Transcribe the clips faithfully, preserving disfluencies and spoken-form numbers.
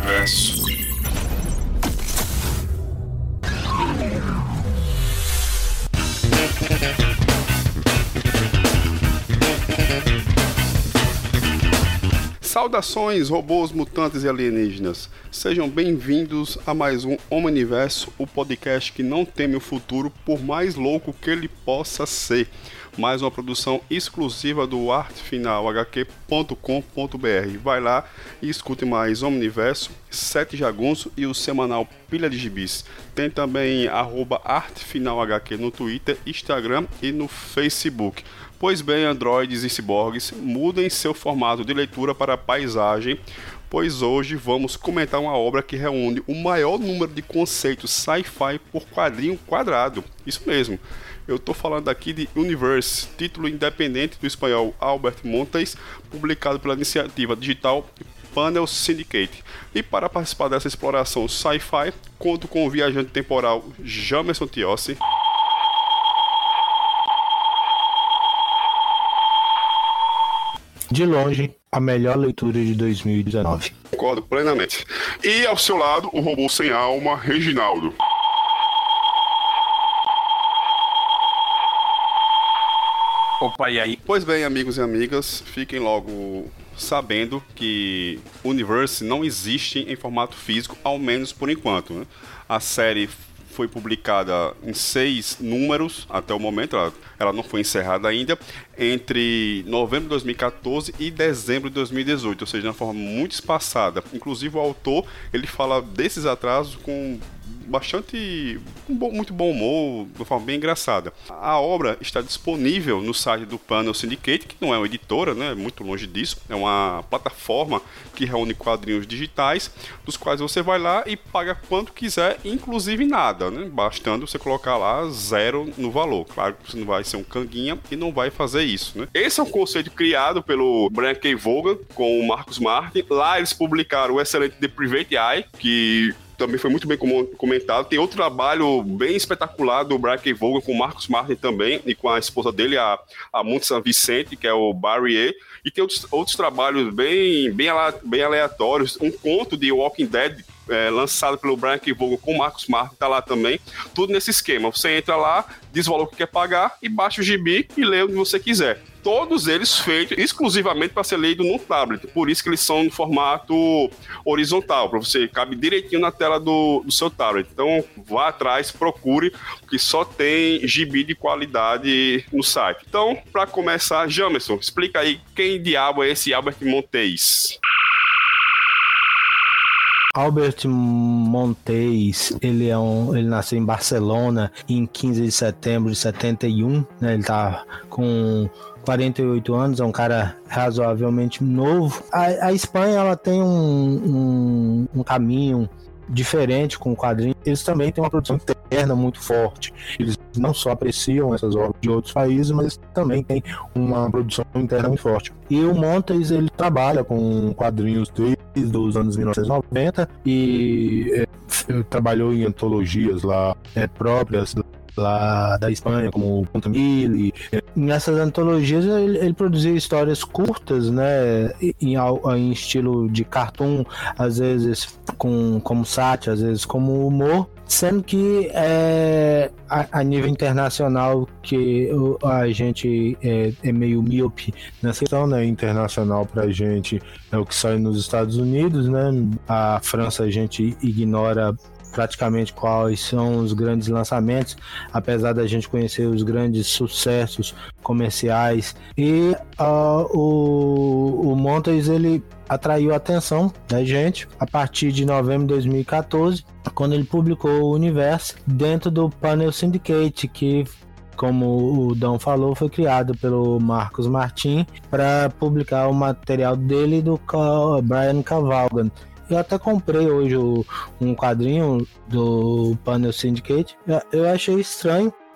Omniverso. Saudações, robôs, mutantes e alienígenas. Sejam bem-vindos a mais um Omniverso, o podcast que não teme o futuro, por mais louco que ele possa ser. Mais uma produção exclusiva do arte final h q ponto com ponto b r. Vai lá e escute mais Omniverso, Sete Jagunço e o semanal Pilha de Gibis. Tem também arroba artefinalhq no Twitter, Instagram e no Facebook. Pois bem, androides e ciborgues, mudem seu formato de leitura para paisagem, pois hoje vamos comentar uma obra que reúne o maior número de conceitos sci-fi por quadrinho quadrado. Isso mesmo, eu estou falando aqui de Universe, título independente do espanhol Albert Montes, publicado pela iniciativa digital Panel Syndicate. E para participar dessa exploração sci-fi, conto com o viajante temporal Jamerson Tiossi. De longe, a melhor leitura de dois mil e dezenove. Concordo plenamente. E ao seu lado, o robô sem alma, Reginaldo. Opa, e aí? Pois bem, amigos e amigas, fiquem logo sabendo que Universe não existe em formato físico, ao menos por enquanto, né? A série foi publicada em seis números até o momento, ela, ela não foi encerrada ainda, entre novembro de dois mil e catorze e dezembro de dois mil e dezoito, ou seja, de uma forma muito espaçada. Inclusive o autor, ele fala desses atrasos com bastante, um bom, muito bom humor, de uma forma bem engraçada. A obra está disponível no site do Panel Syndicate, que não é uma editora, né, muito longe disso, é uma plataforma que reúne quadrinhos digitais, dos quais você vai lá e paga quanto quiser, inclusive nada, né, bastando você colocar lá zero no valor. Claro que você não vai ser um canguinha e não vai fazer isso, né. Esse é um conceito criado pelo Brian K. Vaughan com o Marcus Martin. Lá eles publicaram o excelente The Private Eye, que também foi muito bem comentado. Tem outro trabalho bem espetacular do Brian K. Vaughan com o Marcus Martin também, e com a esposa dele, a, a Monte San Vicente, que é o Barry E. E tem outros, outros trabalhos bem, bem, bem aleatórios. Um conto de Walking Dead, é, lançado pelo Brian K. Vaughan com o Marcus Martin, tá lá também. Tudo nesse esquema. Você entra lá, diz o valor que quer pagar e baixa o gibi e lê onde você quiser. Todos eles feitos exclusivamente para ser lido no tablet. Por isso que eles são no formato horizontal, para você cabe direitinho na tela do, do seu tablet. Então vá atrás, procure, porque só tem gibi de qualidade no site. Então, para começar, Jamerson, explica aí quem diabo é esse Albert Montes. Albert Montes, ele, é um, ele nasceu em Barcelona em quinze de setembro de setenta e um, né? Ele tá com quarenta e oito anos, é um cara razoavelmente novo. A, a Espanha, ela tem um, um, um caminho diferente com o quadrinho. Eles também têm uma produção interna muito forte. Eles não só apreciam essas obras de outros países, mas também têm uma produção interna muito forte. E o Montes, ele trabalha com quadrinhos desde os anos mil novecentos e noventa e é, trabalhou em antologias lá é, próprias lá da Espanha, como o Ponto Mille. Nessas antologias ele, ele produzia histórias curtas, né, em, em estilo de cartoon, às vezes com, como sátira, às vezes como humor, sendo que é, a, a nível internacional que a gente é, é meio míope nessa questão, né, internacional pra gente é o que sai nos Estados Unidos, né, a França a gente ignora praticamente quais são os grandes lançamentos, apesar da gente conhecer os grandes sucessos comerciais. E uh, o, o Montes, ele atraiu a atenção da gente a partir de novembro de dois mil e catorze, quando ele publicou o Universo dentro do Panel Syndicate, que, como o Dão falou, foi criado pelo Marcus Martin para publicar o material dele e do Brian K. Vaughan. Eu até comprei hoje o, um quadrinho do Panel Syndicate. Eu achei estranho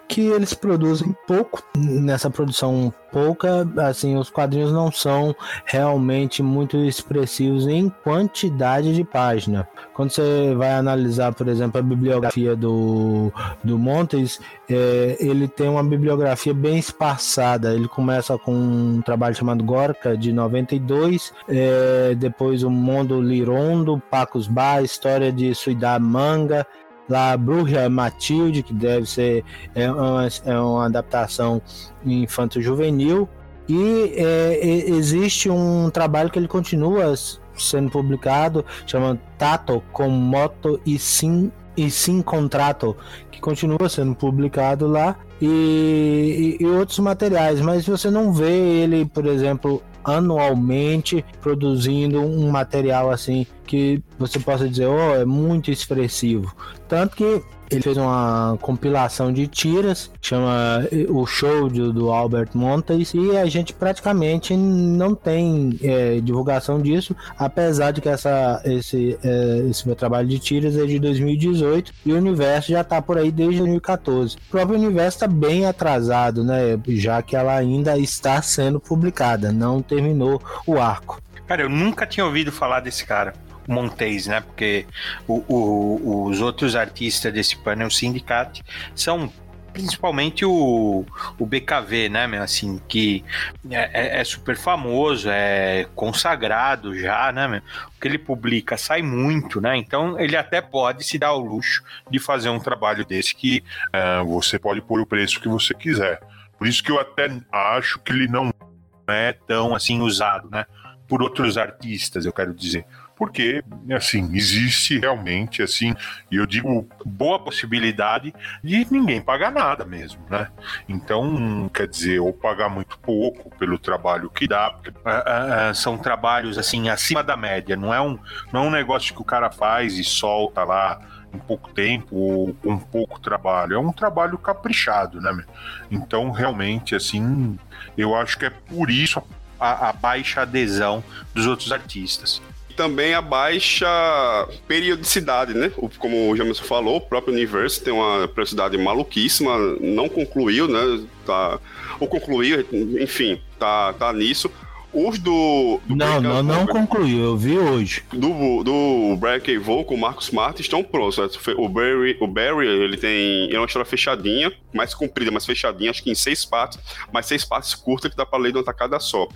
que eles produzem pouco. Nessa produção pouca, assim, os quadrinhos não são realmente muito expressivos em quantidade de página. Quando você vai analisar, por exemplo, a bibliografia do, do Montes, é, ele tem uma bibliografia bem espaçada. Ele começa com um trabalho chamado Gorka, de noventa e dois, é, depois o Mondo Lirondo, Pacos Bar, História de Suidá Manga, La Bruja Matilde, que deve ser é uma, é uma adaptação infanto-juvenil, e é, existe um trabalho que ele continua sendo publicado, chama Tato com Moto e Sim, e Sim Contrato, que continua sendo publicado lá, e, e, e outros materiais, mas você não vê ele, por exemplo, anualmente produzindo um material assim que você possa dizer, oh, é muito expressivo. Tanto que ele fez uma compilação de tiras, chama O Show do, do Albert Montes, e a gente praticamente não tem é, divulgação disso, apesar de que essa, esse, é, esse meu trabalho de tiras é de dois mil e dezoito e o Universo já está por aí desde dois mil e catorze. O próprio Universo está bem atrasado, né, já que ela ainda está sendo publicada, não terminou o arco. Cara, eu nunca tinha ouvido falar desse cara, Montes, né? Porque o, o, os outros artistas desse Panel Syndicate são principalmente o, o B K V, né, meu? Assim, que é, é super famoso, é consagrado já, né, meu? O que ele publica sai muito, né? Então ele até pode se dar ao luxo de fazer um trabalho desse que uh, você pode pôr o preço que você quiser. Por isso que eu até acho que ele não é tão assim usado, né? Por outros artistas, eu quero dizer. Porque, assim, existe realmente, assim, e eu digo, boa possibilidade de ninguém pagar nada mesmo, né? Então, quer dizer, ou pagar muito pouco pelo trabalho que dá, porque, uh, uh, são trabalhos, assim, acima da média, não é, um, não é um negócio que o cara faz e solta lá em pouco tempo ou com pouco trabalho, é um trabalho caprichado, né? Então, realmente, assim, eu acho que é por isso a, a baixa adesão dos outros artistas. Também a baixa periodicidade, né? Como o Jamerson falou, o próprio Universo tem uma periodicidade maluquíssima, não concluiu, né? Tá, ou concluiu, enfim, tá, tá nisso. Os do... do não, não, não concluiu, eu vi hoje. Do, do Brian K. Vaughan com o Marcus Martin estão prontos. Né? O Barry, o Barry, ele tem é uma história fechadinha, mais comprida, mais fechadinha, acho que em seis partes, mas seis partes curtas que dá pra ler de uma tacada só.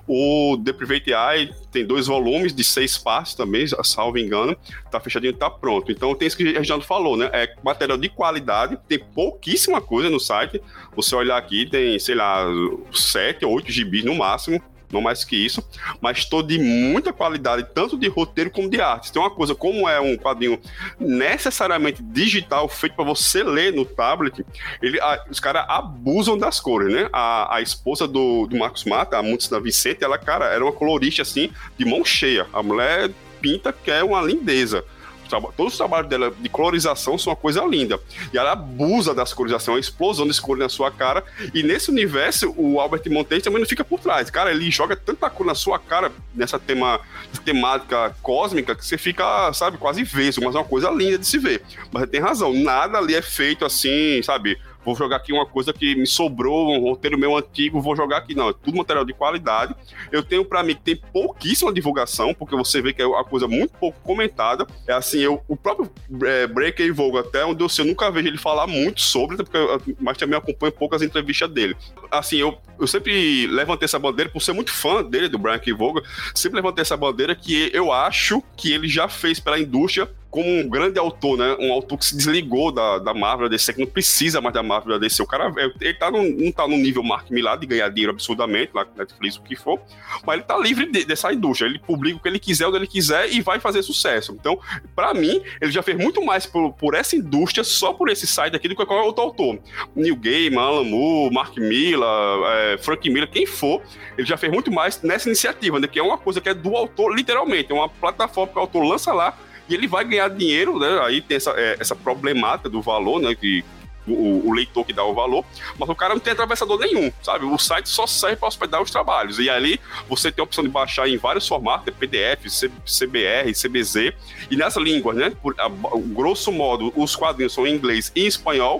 O The Private Eye tem dois volumes de seis partes também, salvo engano, tá fechadinho e tá pronto. Então tem isso que o Reginaldo falou, né? É material de qualidade, tem pouquíssima coisa no site. Você olhar aqui, tem, sei lá, sete ou oito gibis no máximo, não mais que isso, mas todo de muita qualidade, tanto de roteiro como de arte. Tem uma coisa, como é um quadrinho necessariamente digital, feito para você ler no tablet, ele, a, os caras abusam das cores, né? A, a esposa do, do Marcos Mata, a Mutsina Vicente, ela, cara, era uma colorista, assim, de mão cheia. A mulher pinta que é uma lindeza. Todos os trabalhos dela de colorização são uma coisa linda. E ela abusa das colorizações, uma explosão de cor na sua cara. E nesse universo, o Albert Montes também não fica por trás. Cara, ele joga tanta cor na sua cara, nessa tema, temática cósmica, que você fica, sabe, quase vesgo, mas é uma coisa linda de se ver. Mas ele tem razão, nada ali é feito assim, sabe? Vou jogar aqui uma coisa que me sobrou, um roteiro meu antigo, vou jogar aqui. Não, é tudo material de qualidade. Eu tenho pra mim que tem pouquíssima divulgação, porque você vê que é uma coisa muito pouco comentada. É assim, eu, o próprio é, Brian K. Vaughan, até onde eu sei, eu nunca vejo ele falar muito sobre, porque eu, mas também acompanho poucas entrevistas dele. Assim, eu, eu sempre levantei essa bandeira, por ser muito fã dele, do Brian K. Vaughan, sempre levantei essa bandeira que eu acho que ele já fez pela indústria como um grande autor, né? Um autor que se desligou da, da Marvel, da D C, que não precisa mais da Marvel, da D C. O cara, ele tá no, não tá no nível Mark Millar de ganhar dinheiro absurdamente, lá com Netflix, o que for, mas ele tá livre de, dessa indústria. Ele publica o que ele quiser, onde ele quiser e vai fazer sucesso. Então, pra mim, ele já fez muito mais por, por essa indústria, só por esse site aqui, do que qualquer outro autor. Neil Gaiman, Alan Moore, Mark Millar, é, Frank Miller, quem for, ele já fez muito mais nessa iniciativa, né? Que é uma coisa que é do autor, literalmente. É uma plataforma que o autor lança lá, e ele vai ganhar dinheiro, né? Aí tem essa, é, essa problemática do valor, né? Que o, o leitor que dá o valor, mas o cara não tem atravessador nenhum, sabe? O site só serve para hospedar os trabalhos. E ali você tem a opção de baixar em vários formatos, P D F, C B R, C B Z, e nessa língua, né? Por, a, a, grosso modo, os quadrinhos são em inglês e em espanhol.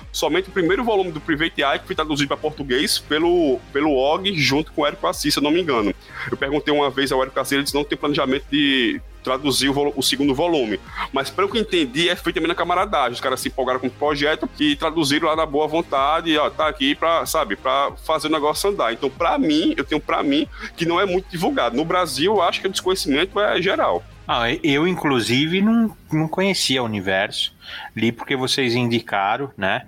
somente o primeiro volume do Private Eye, que foi traduzido para português pelo, pelo Og, junto com o Érico Assis, se eu não me engano. Eu perguntei uma vez ao Érico Assis, ele disse que não tem planejamento de traduzir o, vo- o segundo volume. Mas, pelo que eu entendi, é feito também na camaradagem. Os caras se empolgaram com o projeto e traduziram lá na boa vontade, e, ó, tá aqui pra, sabe, pra fazer o negócio andar. Então, pra mim, eu tenho pra mim que não é muito divulgado. No Brasil, eu acho que o desconhecimento é geral. Ah, eu, inclusive, não, não conhecia o universo. Li porque vocês indicaram, né?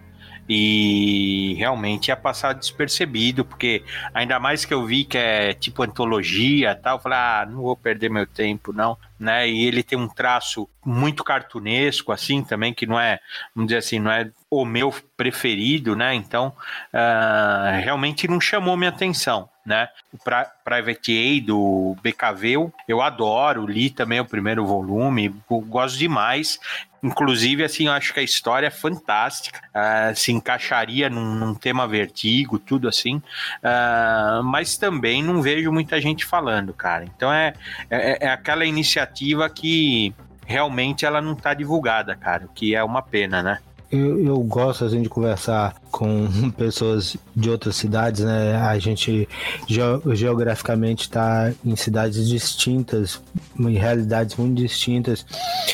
E realmente ia passar despercebido, porque ainda mais que eu vi que é tipo antologia e tal, eu falei, ah, não vou perder meu tempo, não, né? E ele tem um traço muito cartunesco, assim, também, que não é, vamos dizer assim, não é o meu preferido, né? Então, uh, realmente não chamou minha atenção, né? O Pri- Private Eye do B K V, eu adoro, li também o primeiro volume, gosto demais. Inclusive, assim, eu acho que a história é fantástica, uh, se encaixaria num, num tema Vertigo, tudo assim, uh, mas também não vejo muita gente falando, cara. Então é, é, é aquela iniciativa que realmente ela não tá divulgada, cara, o que é uma pena, né? Eu, eu gosto assim de conversar com pessoas de outras cidades, né? A gente ge- geograficamente está em cidades distintas, em realidades muito distintas,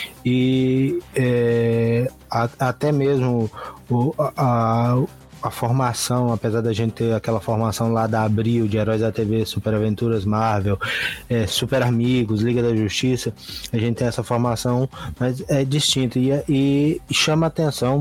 e é, a, até mesmo o, a, a formação, apesar da gente ter aquela formação lá da Abril, de Heróis da T V, Super Aventuras Marvel, é, Super Amigos, Liga da Justiça, a gente tem essa formação, mas é distinta e, e chama a atenção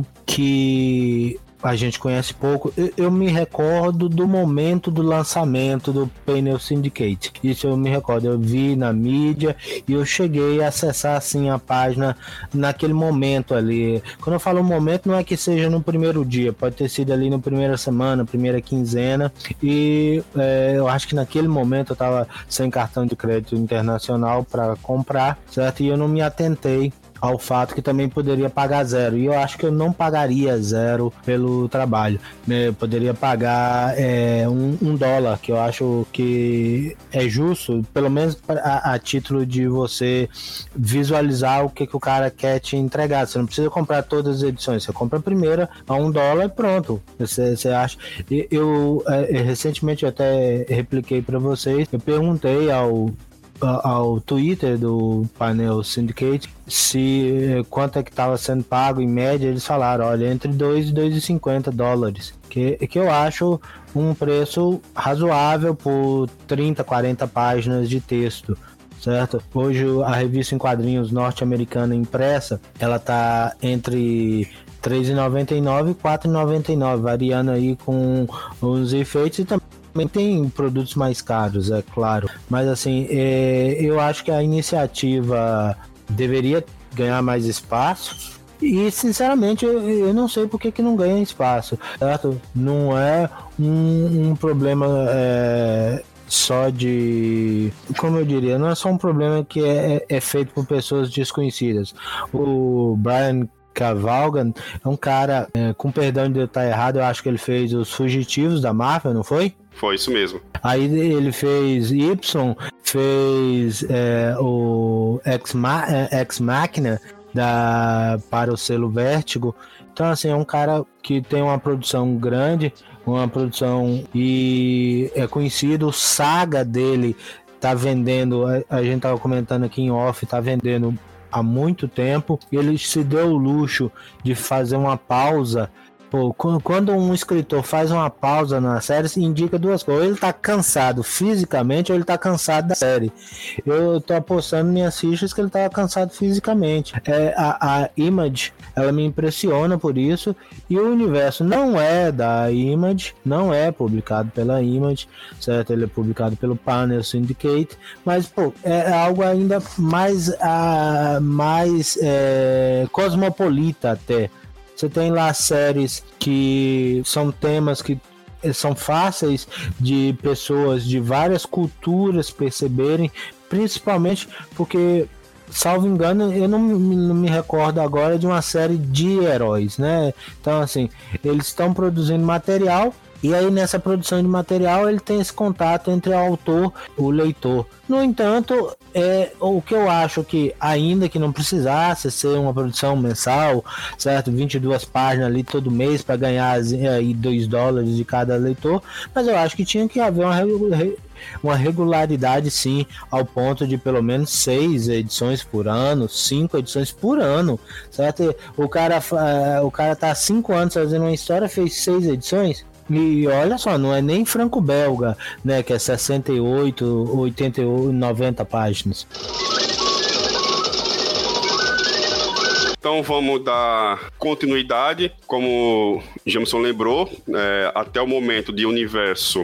que a gente conhece pouco. Eu, eu me recordo do momento do lançamento do Painel Syndicate. Isso eu me recordo. Eu vi na mídia e eu cheguei a acessar assim a página naquele momento ali. Quando eu falo momento, não é que seja no primeiro dia, pode ter sido ali na primeira semana, primeira quinzena. E é, eu acho que naquele momento eu estava sem cartão de crédito internacional para comprar, certo? E eu não me atentei ao fato que também poderia pagar zero, e eu acho que eu não pagaria zero pelo trabalho, eu poderia pagar é, um, um dólar, que eu acho que é justo, pelo menos a, a título de você visualizar o que, que o cara quer te entregar. Você não precisa comprar todas as edições, você compra a primeira a um dólar e pronto, você, você acha. Eu, eu é, recentemente eu até repliquei para vocês, eu perguntei ao ao Twitter do Painel Syndicate se quanto é que estava sendo pago em média. Eles falaram, olha, entre dois e dois e cinquenta dólares, que, que eu acho um preço razoável por trinta, quarenta páginas de texto, certo? Hoje a revista em quadrinhos norte-americana impressa, ela tá entre três reais e noventa e nove centavos e quatro reais e noventa e nove centavos, variando aí com os efeitos, e também também tem produtos mais caros, é claro, mas assim, é, eu acho que a iniciativa deveria ganhar mais espaço e, sinceramente, eu, eu não sei por que, que não ganha espaço, certo? Não é um, um problema é, só de, como eu diria, não é só um problema que é, é feito por pessoas desconhecidas. O Brian Cavalgan é um cara, é, com perdão de eu estar errado, eu acho que ele fez Os Fugitivos da Marvel, não foi? Foi isso mesmo. Aí ele fez Y, fez é, o Ex, Ma- Ex Machina da, para o selo Vértigo. Então, assim, é um cara que tem uma produção grande, uma produção, e é conhecido. O Saga dele tá vendendo, a, a gente tava comentando aqui em off, tá vendendo há muito tempo. Ele se deu o luxo de fazer uma pausa. Pô, quando um escritor faz uma pausa na série, indica duas coisas: ou ele tá cansado fisicamente, ou ele tá cansado da série. Eu tô apostando minhas fichas que ele tava cansado fisicamente. É, a, a Image, ela me impressiona por isso, e o universo não é da Image, não é publicado pela Image, certo? Ele é publicado pelo Painel Syndicate, mas pô, é algo ainda mais, a, mais é, cosmopolita até. Você tem lá séries que são temas que são fáceis de pessoas de várias culturas perceberem, principalmente porque, salvo engano, eu não, não me recordo agora de uma série de heróis, né? Então, assim, eles estão produzindo material E aí nessa produção de material ele tem esse contato entre o autor e o leitor. No entanto, é, o que eu acho que ainda que não precisasse ser uma produção mensal, certo? vinte e duas páginas ali todo mês para ganhar aí dois dólares de cada leitor, mas eu acho que tinha que haver uma, uma regularidade sim, ao ponto de pelo menos seis edições por ano, cinco edições por ano, certo? O cara, o cara tá há cinco anos fazendo uma história, fez seis edições. E olha só, não é nem franco-belga, né, que é sessenta e oito, oitenta e oito, noventa páginas. Então vamos dar continuidade, como Jameson lembrou, é, até o momento de Universo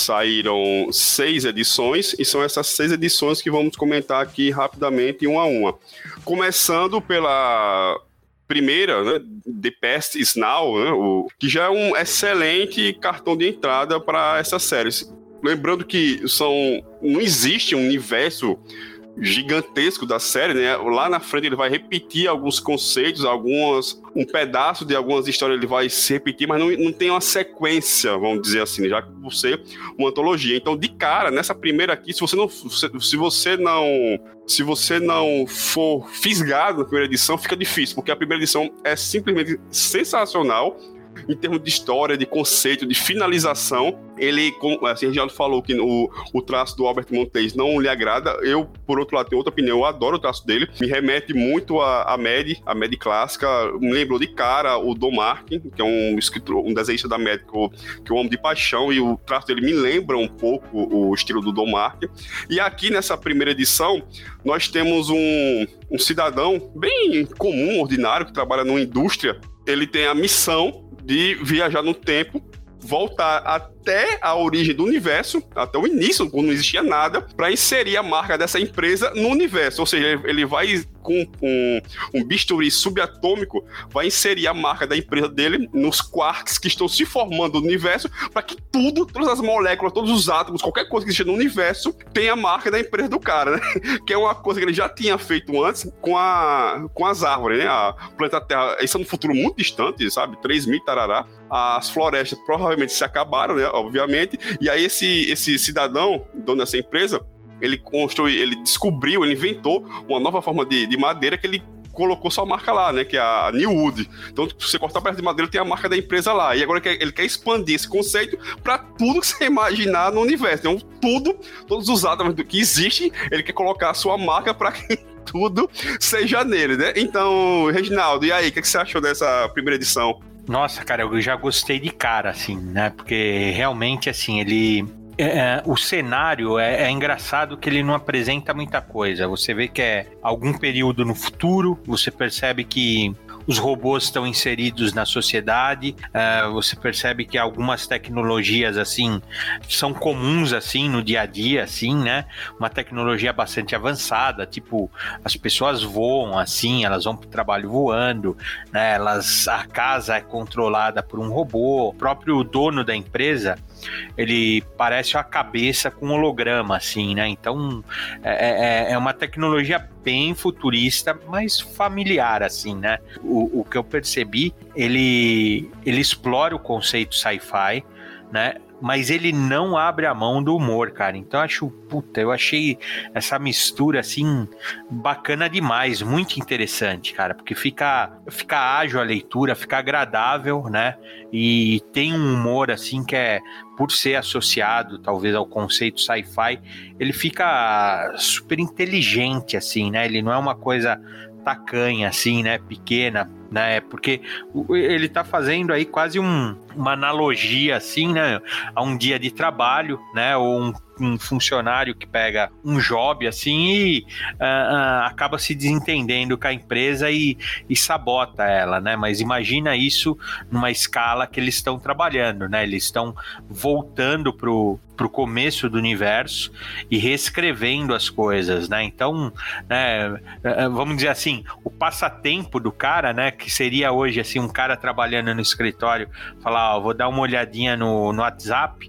saíram seis edições, e são essas seis edições que vamos comentar aqui rapidamente, uma a uma. Começando pela primeira, né, The Past is Now, né, o, que já é um excelente cartão de entrada para essas séries. Lembrando que são, não existe um universo gigantesco da série, né? Lá na frente ele vai repetir alguns conceitos, algumas, um pedaço de algumas histórias ele vai se repetir, mas não, não tem uma sequência, vamos dizer assim, já que por ser uma antologia. Então, de cara, nessa primeira aqui, se você não, se você não, se você não for fisgado na primeira edição, fica difícil, porque a primeira edição é simplesmente sensacional. Em termos de história, de conceito, de finalização, ele, como assim, o Reginaldo falou que o, o traço do Albert Montes não lhe agrada. Eu, por outro lado, tenho outra opinião. Eu adoro o traço dele. Me remete muito a, a Mad, a Mad clássica. Me lembrou de cara o Don Martin, que é um escritor, um desenhista da Mad que eu, que eu amo de paixão, e o traço dele me lembra um pouco o estilo do Don Martin. E aqui, nessa primeira edição, nós temos um, um cidadão bem comum, ordinário, que trabalha numa indústria. Ele tem a missão de viajar no tempo, voltar até a origem do universo, até o início, quando não existia nada, para inserir a marca dessa empresa no universo. Ou seja, ele vai com um, um bisturi subatômico, vai inserir a marca da empresa dele nos quarks que estão se formando no universo, para que tudo, todas as moléculas, todos os átomos, qualquer coisa que existe no universo, tenha a marca da empresa do cara, né? Que é uma coisa que ele já tinha feito antes com, a, com as árvores, né? A planeta Terra, isso é um futuro muito distante, sabe? três mil tarará. As florestas provavelmente se acabaram, né? Obviamente. E aí esse, esse cidadão, dono dessa empresa, ele construiu, ele descobriu, ele inventou uma nova forma de, de madeira que ele colocou sua marca lá, né, que é a New Wood. Então, se você cortar pedaço de madeira, tem a marca da empresa lá. E agora ele quer, ele quer expandir esse conceito para tudo que você imaginar no universo. Então, tudo, todos os átomos que existem, ele quer colocar a sua marca para que tudo seja nele, né? Então, Reginaldo, e aí, o que, que você achou dessa primeira edição? Nossa, cara, eu já gostei de cara, assim, né? Porque realmente, assim, ele... É, o cenário é, é engraçado que ele não apresenta muita coisa. Você vê que é algum período no futuro, você percebe que os robôs estão inseridos na sociedade, é, você percebe que algumas tecnologias, assim, são comuns, assim, no dia a dia, assim, né? Uma tecnologia bastante avançada, tipo, as pessoas voam, assim, elas vão pro trabalho voando, né? Elas, a casa é controlada por um robô, o próprio dono da empresa, ele parece uma cabeça com holograma, assim, né? Então, é, é, é uma tecnologia bem futurista, mas familiar, assim, né? O, o que eu percebi, ele, ele explora o conceito sci-fi, né? Mas ele não abre a mão do humor, cara. Então eu acho, puta, eu achei essa mistura, assim, bacana demais, muito interessante, cara, porque fica, fica ágil a leitura, fica agradável, né? E tem um humor, assim, que é, por ser associado, talvez, ao conceito sci-fi, ele fica super inteligente, assim, né? Ele não é uma coisa tacanha, assim, né? Pequena, né? Porque ele tá fazendo aí quase um, uma analogia, assim, né? A um dia de trabalho, né? Ou um, um funcionário que pega um job, assim, e uh, uh, acaba se desentendendo com a empresa e, e sabota ela, né? Mas imagina isso numa escala que eles estão trabalhando, né? Eles estão voltando pro, pro começo do universo e reescrevendo as coisas, né? Então, né, vamos dizer assim, o passatempo do cara, né? Que seria hoje, assim, um cara trabalhando no escritório, falar, ó, vou dar uma olhadinha no, no WhatsApp.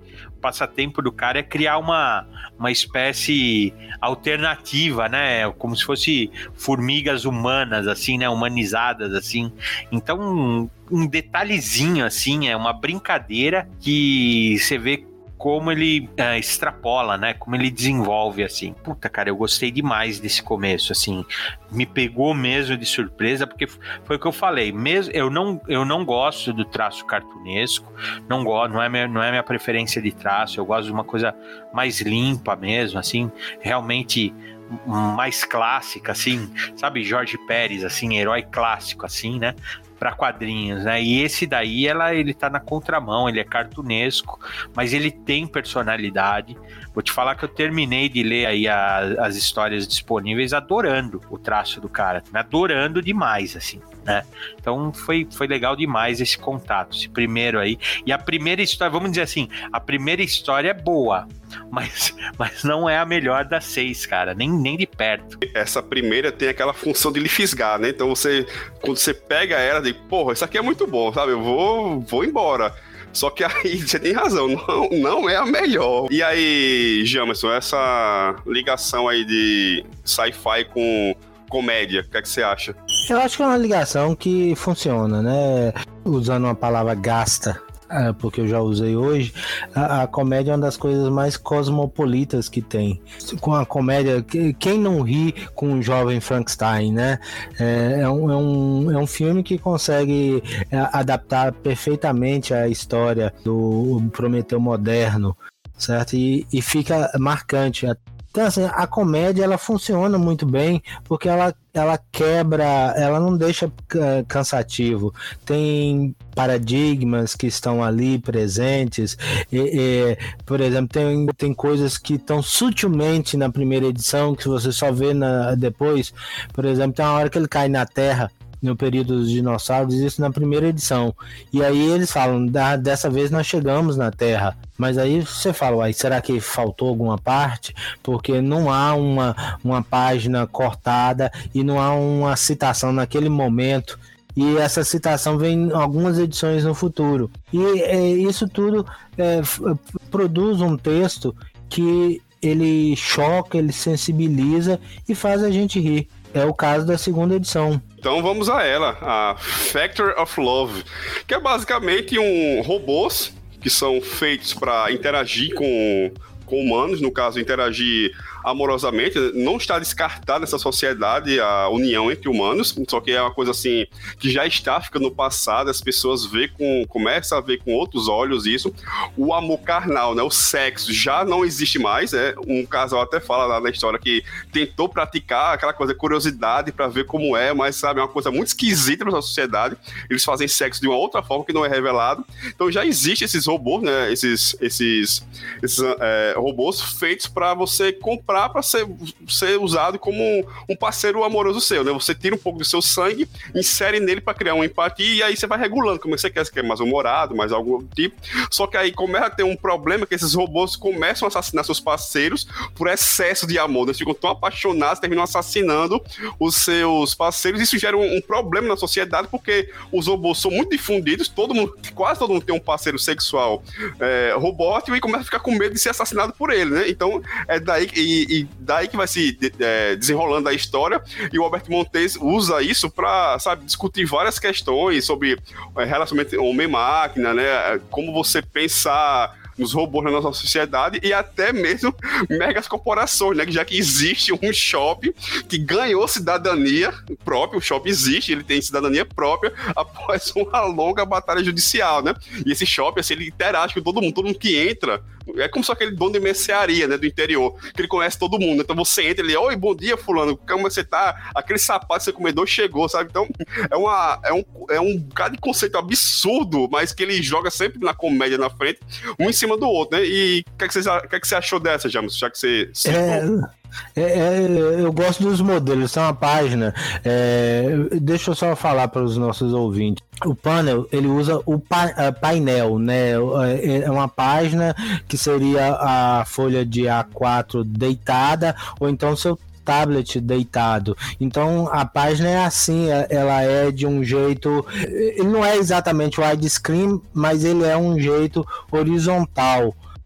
passatempo do cara é criar uma, uma espécie alternativa, né? Como se fosse formigas humanas, assim, né? Humanizadas, assim. Então, um, um detalhezinho, assim, é uma brincadeira que você vê como ele uh, extrapola, né? Como ele desenvolve, assim. Puta, cara, eu gostei demais desse começo, assim. Me pegou mesmo de surpresa, porque foi o que eu falei. Mesmo, eu, não, eu não gosto do traço cartunesco, não, gosto, não, é minha, não é minha preferência de traço, eu gosto de uma coisa mais limpa mesmo, assim, realmente mais clássica, assim, sabe? Jorge Pérez, assim, herói clássico, assim, né? Para quadrinhos, né? E esse daí, ela, ele tá na contramão, ele é cartunesco, mas ele tem personalidade. Vou te falar que eu terminei de ler aí a, as histórias disponíveis adorando o traço do cara, adorando demais, assim, né? Então foi, foi legal demais esse contato, esse primeiro aí. E a primeira história, vamos dizer assim, a primeira história é boa, mas, mas não é a melhor das seis, cara, nem, nem de perto. Essa primeira tem aquela função de lhe fisgar, né? Então você, quando você pega ela, diz, porra, isso aqui é muito bom, sabe? Eu vou, vou embora. Só que aí você tem razão, não, não é a melhor. E aí, Jamerson, essa ligação aí de sci-fi com comédia, o que é que você acha? Eu acho que é uma ligação que funciona, né? Usando uma palavra gasta, porque eu já usei hoje, a, a comédia é uma das coisas mais cosmopolitas que tem. Com a comédia, quem não ri com o jovem Frankenstein, né? É, é, um, é, um, é um filme que consegue adaptar perfeitamente a história do Prometeu moderno, certo? E, e fica marcante. Então, assim, a comédia, ela funciona muito bem porque ela, ela quebra, ela não deixa uh, cansativo. Tem paradigmas que estão ali presentes. E, e, por exemplo, tem, tem coisas que estão sutilmente na primeira edição que você só vê na, depois. Por exemplo, tem uma hora que ele cai na Terra no período dos dinossauros, isso na primeira edição. E aí eles falam, da, dessa vez nós chegamos na Terra. Mas aí você fala, uai, será que faltou alguma parte? Porque não há uma, uma página cortada e não há uma citação naquele momento. E essa citação vem em algumas edições no futuro. E é, isso tudo é, f- produz um texto que ele choca, ele sensibiliza e faz a gente rir. É o caso da segunda edição. Então vamos a ela, a Factor of Love, que é basicamente um robôs que são feitos para interagir com, com humanos, no caso, interagir amorosamente. Não está descartada nessa sociedade a união entre humanos, só que é uma coisa assim que já está ficando no passado, as pessoas vê com, começam a ver com outros olhos isso. O amor carnal, né, o sexo já não existe mais, né? Um casal até fala lá na história que tentou praticar aquela coisa, curiosidade para ver como é, mas sabe, é uma coisa muito esquisita para a sociedade. Eles fazem sexo de uma outra forma que não é revelado. Então já existem esses robôs, né, esses, esses, esses é, robôs feitos para você comprar para ser, ser usado como um, um parceiro amoroso seu, né? Você tira um pouco do seu sangue, insere nele para criar uma empatia e aí você vai regulando como você quer, se quer mais humorado, mais algum tipo. Só que aí começa a ter um problema que esses robôs começam a assassinar seus parceiros por excesso de amor. Eles ficam tão apaixonados, terminam assassinando os seus parceiros. Isso gera um, um problema na sociedade porque os robôs são muito difundidos, todo mundo, quase todo mundo tem um parceiro sexual é, robótico e começa a ficar com medo de ser assassinado por ele, né? Então é daí e, e daí que vai se é, desenrolando a história, e o Albert Montes usa isso para, sabe, discutir várias questões sobre é, relacionamento homem-máquina, né? Como você pensar nos robôs na nossa sociedade e até mesmo megas corporações, né? Já que existe um shopping que ganhou cidadania própria, o shopping existe, ele tem cidadania própria após uma longa batalha judicial, né? E esse shopping, assim, ele interage com todo mundo, todo mundo que entra, é como se aquele dono de mercearia, né, do interior, que ele conhece todo mundo. Então você entra, ele, oi, bom dia, fulano, como você tá? Aquele sapato que você comedor chegou, sabe? Então é, uma, é, um, é um bocado de conceito absurdo, mas que ele joga sempre na comédia na frente, um em cima do outro, né? E o que, é que, você, que, é que você achou dessa, James? Já que você... É, é, é, eu gosto dos modelos, tem uma página, é, deixa eu só falar para os nossos ouvintes. O panel, ele usa o pa, painel, né? É uma página que seria a folha de A quatro deitada, ou então seu tablet deitado. Então a página é assim, ela é de um jeito, ele não é exatamente widescreen, mas ele é um jeito horizontal.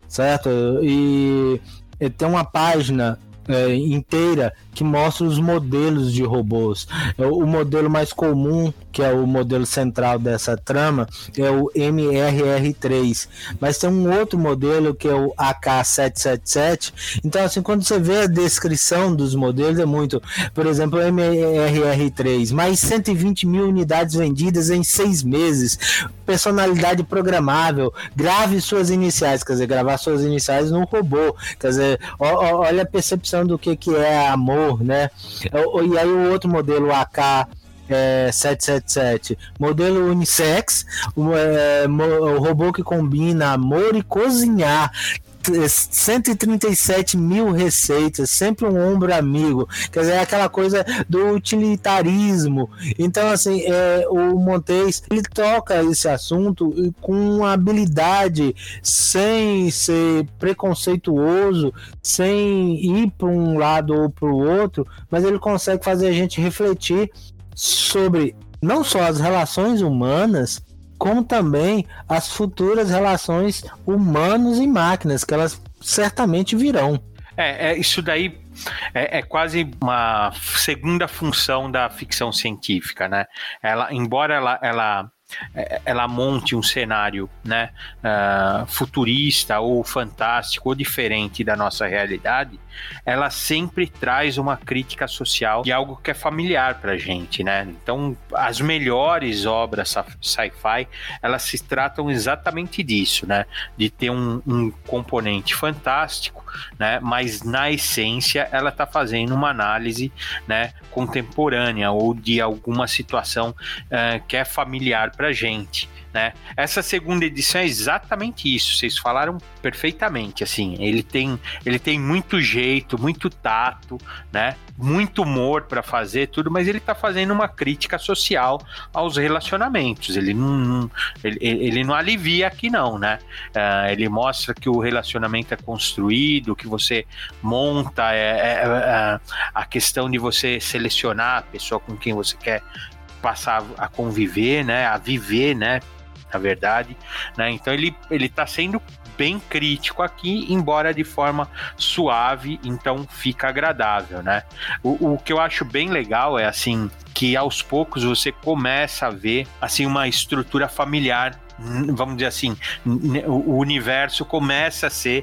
certo? E, e tem uma página é, inteira que mostra os modelos de robôs. O modelo mais comum, que é o modelo central dessa trama, é o M R R três, mas tem um outro modelo que é o A K sete sete sete. Então, assim, quando você vê a descrição dos modelos, é muito, por exemplo, o M R R três, mais cento e vinte mil unidades vendidas em seis meses, personalidade programável, grave suas iniciais, quer dizer, gravar suas iniciais no robô, quer dizer, ó, olha a percepção do que, que é amor, né? E aí o outro modelo, o A K sete sete sete, modelo unissex, o, é, o robô que combina amor e cozinhar, cento e trinta e sete mil receitas, sempre um ombro amigo, quer dizer, é aquela coisa do utilitarismo. Então, assim, é, o Montes, ele toca esse assunto com habilidade, sem ser preconceituoso, sem ir para um lado ou para o outro, mas ele consegue fazer a gente refletir sobre não só as relações humanas, como também as futuras relações humanos e máquinas, que elas certamente virão. É, é isso daí é, é quase uma segunda função da ficção científica, né? Ela, embora ela, ela, ela monte um cenário, né, uh, futurista ou fantástico ou diferente da nossa realidade, ela sempre traz uma crítica social de algo que é familiar pra gente, né? Então, as melhores obras sci-fi, elas se tratam exatamente disso, né? De ter um, um componente fantástico, né? Mas, na essência, ela tá fazendo uma análise, né, contemporânea ou de alguma situação uh, que é familiar pra gente, né? Essa segunda edição é exatamente isso, vocês falaram perfeitamente, assim, ele tem, ele tem muito jeito, muito tato, né? Muito humor para fazer tudo, mas ele tá fazendo uma crítica social aos relacionamentos, ele não, ele, ele não alivia aqui não, né? Uh, ele mostra que o relacionamento é construído, que você monta, é, é, é, a questão de você selecionar a pessoa com quem você quer passar a conviver, né? A viver, né? Na verdade, né? Então ele, ele tá sendo bem crítico aqui, embora de forma suave, então fica agradável, né? O, o que eu acho bem legal é, assim, que aos poucos você começa a ver, assim, uma estrutura familiar, vamos dizer assim, o universo começa a ser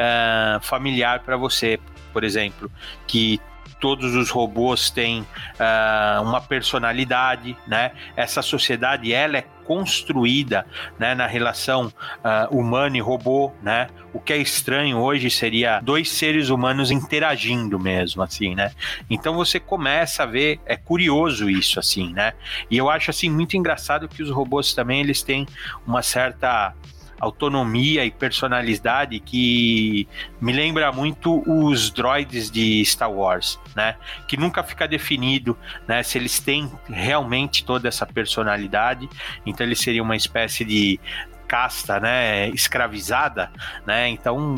uh, familiar para você, por exemplo, que todos os robôs têm uh, uma personalidade, né? Essa sociedade, ela é construída, né, na relação uh, humano e robô, né? O que é estranho hoje seria dois seres humanos interagindo mesmo, assim, né? Então você começa a ver, é curioso isso, assim, né? E eu acho, assim, muito engraçado que os robôs também, eles têm uma certa autonomia e personalidade que me lembra muito os droids de Star Wars, né? Que nunca fica definido, né, se eles têm realmente toda essa personalidade. Então eles seriam uma espécie de casta, né, escravizada, né? Então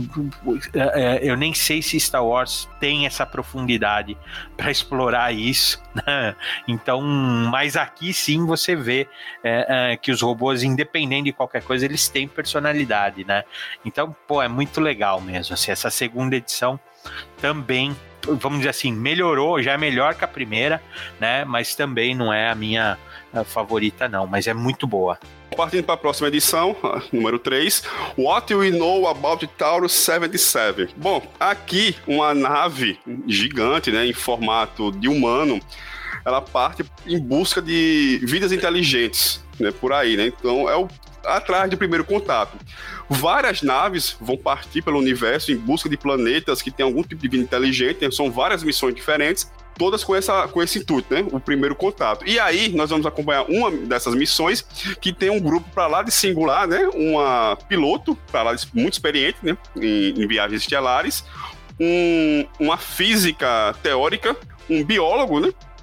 eu nem sei se Star Wars tem essa profundidade para explorar isso, né? Então, mas aqui sim você vê é, é, que os robôs, independente de qualquer coisa, eles têm personalidade, né? Então, pô, é muito legal mesmo, assim, essa segunda edição também, vamos dizer assim, melhorou, já é melhor que a primeira, né? Mas também não é a minha a favorita não, mas é muito boa. Partindo para a próxima edição, número três, What We Know About Taurus setenta e sete. Bom, aqui uma nave gigante, né, em formato de humano, ela parte em busca de vidas inteligentes, né, por aí, né? Então é o atrás do primeiro contato. Várias naves vão partir pelo universo em busca de planetas que têm algum tipo de vida inteligente, né? São várias missões diferentes, todas com, essa, com esse intuito, né? O primeiro contato. E aí, nós vamos acompanhar uma dessas missões que tem um grupo para lá de singular, né? Uma piloto para lá de, muito experiente, né? Em, em viagens estelares, um, uma física teórica, um biólogo, né?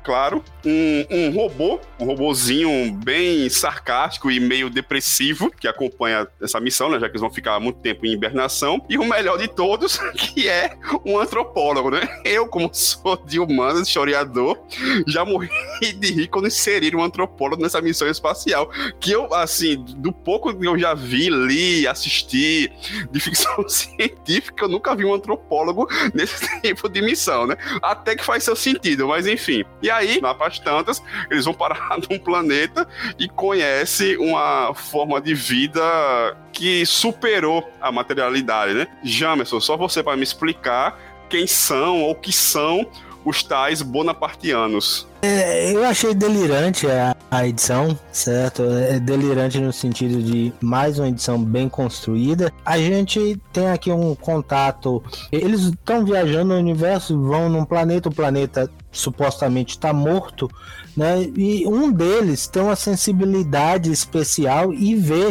claro, um, um robô, um robozinho bem sarcástico e meio depressivo, que acompanha essa missão, né, já que eles vão ficar muito tempo em hibernação, e o melhor de todos, que é um antropólogo, né? Eu, como sou de humanas, historiador, já morri de rir quando inseriram um antropólogo nessa missão espacial, que eu, assim, do pouco que eu já vi, li, assisti de ficção científica, eu nunca vi um antropólogo nesse tipo de missão, né? Até que faz seu sentido, mas enfim. E aí, lá para as tantas, eles vão parar num planeta e conhecem uma forma de vida que superou a materialidade, né? Jamerson, só você para me explicar quem são ou que são os tais bonapartianos. É, eu achei delirante a, a edição, certo? É delirante no sentido de mais uma edição bem construída. A gente tem aqui um contato. Eles estão viajando no universo, vão num planeta, o planeta supostamente está morto, né? E um deles tem uma sensibilidade especial e vê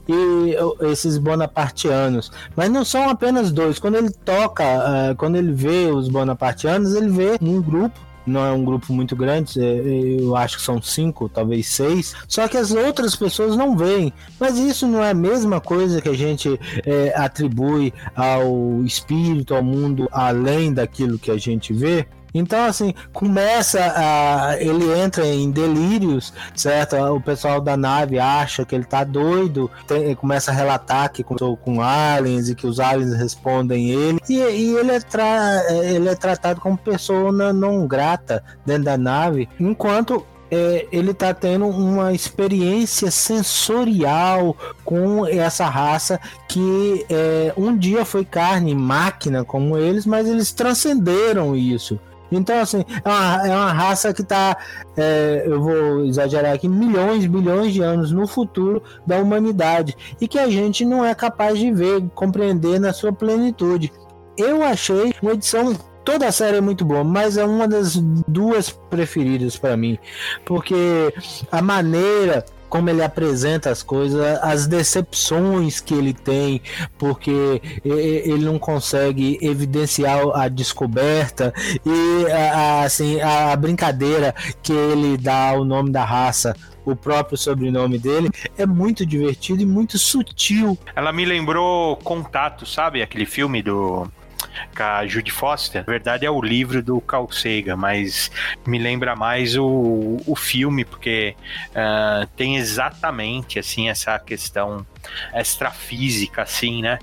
e, esses bonapartianos. Mas não são apenas dois. Quando ele toca, uh, quando ele vê os bonapartianos, ele vê um grupo. Não é um grupo muito grande, eu acho que são cinco, talvez seis, só que as outras pessoas não veem. Mas isso não é a mesma coisa que a gente é, atribui ao espírito, ao mundo além daquilo que a gente vê? Então, assim, começa a... ele entra em delírios, certo? O pessoal da nave acha que ele tá doido, tem, começa a relatar que começou com aliens e que os aliens respondem ele. E, e ele, é tra... ele é tratado como pessoa não grata dentro da nave, enquanto... É, ele tá tendo uma experiência sensorial com essa raça que é, um dia foi carne, máquina como eles, mas eles transcenderam isso. Então, assim, é uma, é uma raça que tá, é, eu vou exagerar aqui, milhões, bilhões de anos no futuro da humanidade e que a gente não é capaz de ver, compreender na sua plenitude. Eu achei uma edição... Toda a série é muito boa, mas é uma das duas preferidas para mim, porque a maneira como ele apresenta as coisas, as decepções que ele tem, porque ele não consegue evidenciar a descoberta e a, assim, a brincadeira que ele dá ao nome da raça, o próprio sobrenome dele, é muito divertido e muito sutil. Ela me lembrou Contato, sabe? Aquele filme do... com a Judy Foster. Na verdade é o livro do Carl Sagan, mas me lembra mais o, o filme, porque uh, tem exatamente assim, essa questão extrafísica, assim, né?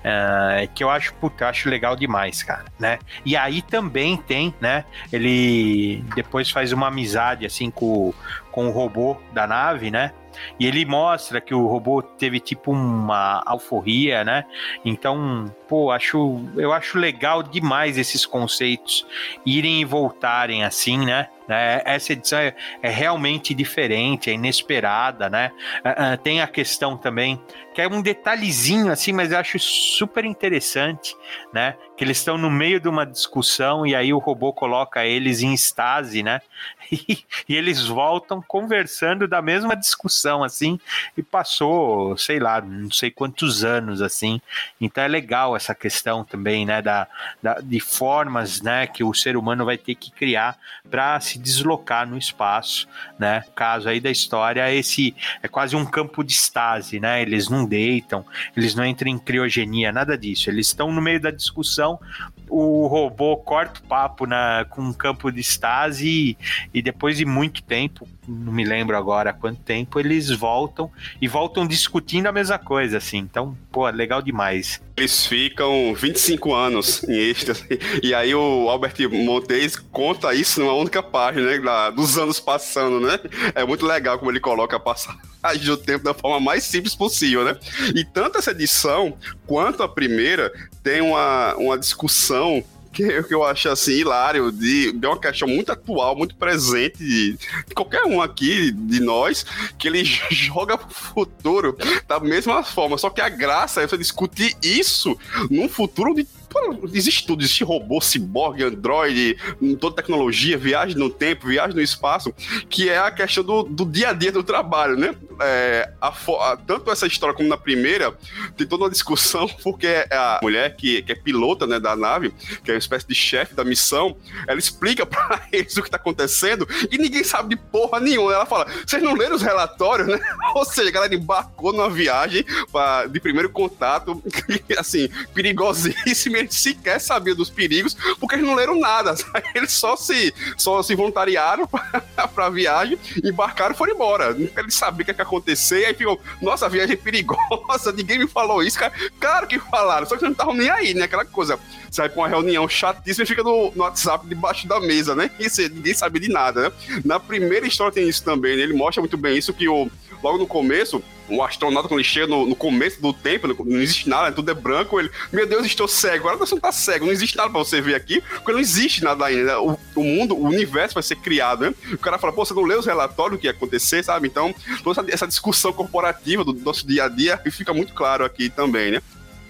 Uh, que eu acho, puta, eu acho legal demais, cara, né? E aí também tem, né? Ele depois faz uma amizade, assim, com, com o robô da nave, né? E ele mostra que o robô teve tipo uma alforria, né? Então, pô, acho, eu acho legal demais esses conceitos irem e voltarem assim, né? Essa edição é, é realmente diferente, é inesperada, né? Uh, uh, tem a questão também, que é um detalhezinho assim, mas eu acho super interessante, né? Que eles estão no meio de uma discussão e aí o robô coloca eles em estase, né? E, e eles voltam conversando da mesma discussão, assim, e passou, sei lá, não sei quantos anos, assim. Então é legal essa questão também, né? Da, da, de formas, né? Que o ser humano vai ter que criar para se deslocar no espaço, né? O caso aí da história, esse é quase um campo de estase, né? Eles não deitam, eles não entram em criogenia, nada disso. Eles estão no meio da discussão, o robô corta o papo na, com um campo de estase e, e depois de muito tempo, não me lembro agora há quanto tempo, eles voltam e voltam discutindo a mesma coisa, assim. Então, pô, legal demais. Eles ficam vinte e cinco anos em êxtase, e aí o Albert Montes conta isso numa única página, né, da, dos anos passando, né? É muito legal como ele coloca a passagem do tempo da forma mais simples possível, né? E tanto essa edição quanto a primeira tem uma, uma discussão que, que eu acho assim hilário, de, de uma questão muito atual, muito presente de, de qualquer um aqui de nós, que ele joga pro futuro da mesma forma, só que a graça é você discutir isso num futuro de existe tudo, existe robô, ciborgue, androide, toda tecnologia, viagem no tempo, viagem no espaço, que é a questão do, do dia a dia do trabalho, né? É, a, a, tanto essa história como na primeira, tem toda uma discussão, porque a mulher que, que é pilota, né, da nave, que é uma espécie de chefe da missão, ela explica pra eles o que tá acontecendo e ninguém sabe de porra nenhuma. Ela fala, vocês não leram os relatórios, né? Ou seja, a galera embarcou numa viagem pra, de primeiro contato, assim, perigosíssima, eles sequer sabiam dos perigos, porque eles não leram nada, eles só se, só se voluntariaram pra, pra viagem, embarcaram e foram embora. Eles sabiam o que ia acontecer, e aí ficam, nossa, a viagem é perigosa, ninguém me falou isso, cara. Claro que falaram, só que vocês não estavam nem aí, né? Aquela coisa, você vai pra uma reunião chatíssima e fica no, no WhatsApp debaixo da mesa, né? E você, ninguém sabia de nada, né? Na primeira história tem isso também, né? Ele mostra muito bem isso, que o, logo no começo, o astronauta, quando ele chega no, no começo do tempo, não existe nada, tudo é branco, ele, meu Deus, estou cego. Agora você não tá cego, não existe nada pra você ver aqui, porque não existe nada ainda, né? o, o mundo, o universo vai ser criado, né? O cara fala, pô, você não leu os relatórios do que ia acontecer, sabe? Então, toda essa, essa discussão corporativa do, do nosso dia a dia fica muito claro aqui também, né?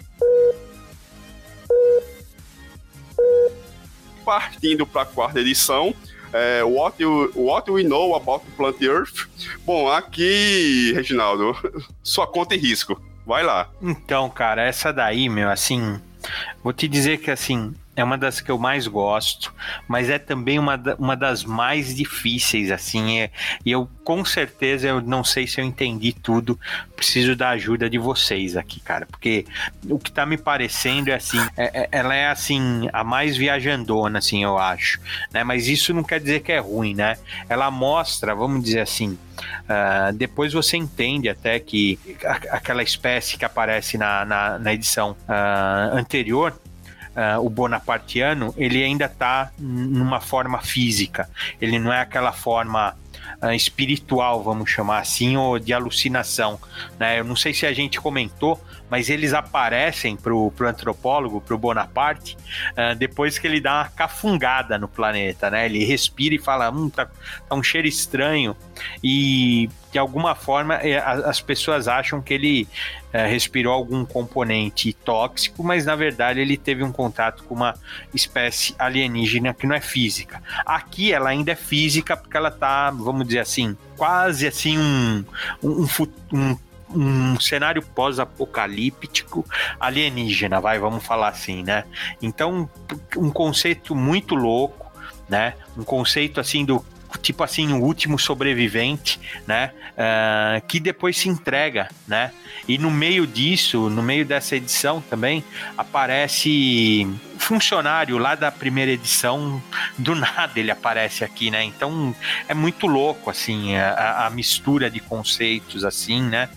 Partindo para a quarta edição, é, what, you, what We Know About Planet Earth. Bom, aqui, Reginaldo, sua conta e risco. Vai lá. Então, cara, essa daí, meu, assim, vou te dizer que, assim, é uma das que eu mais gosto, mas é também uma, uma das mais difíceis, assim, é, e eu, com certeza, eu não sei se eu entendi tudo, preciso da ajuda de vocês aqui, cara, porque o que tá me parecendo é, assim, é, é, ela é, assim, a mais viajandona, assim, eu acho, né, mas isso não quer dizer que é ruim, né, ela mostra, vamos dizer assim, Uh, depois você entende até que a, aquela espécie que aparece na, na, na edição uh, anterior, uh, o bonapartiano, ele ainda está numa forma física, ele não é aquela forma uh, espiritual, vamos chamar assim, ou de alucinação, né? Eu não sei se a gente comentou, mas eles aparecem pro, pro antropólogo, pro Bonaparte, uh, depois que ele dá uma cafungada no planeta, né? Ele respira e fala, hum, tá, tá um cheiro estranho, e de alguma forma as pessoas acham que ele uh, respirou algum componente tóxico, mas na verdade ele teve um contato com uma espécie alienígena que não é física. Aqui ela ainda é física porque ela tá, vamos dizer assim, quase assim um, um, um um cenário pós-apocalíptico alienígena, vai, vamos falar assim, né? Então, um conceito muito louco, né? Um conceito assim do tipo assim, o último sobrevivente, né? Uh, que depois se entrega, né? E no meio disso, no meio dessa edição também, aparece funcionário lá da primeira edição, do nada ele aparece aqui, né? Então é muito louco, assim, a, a mistura de conceitos, assim, né?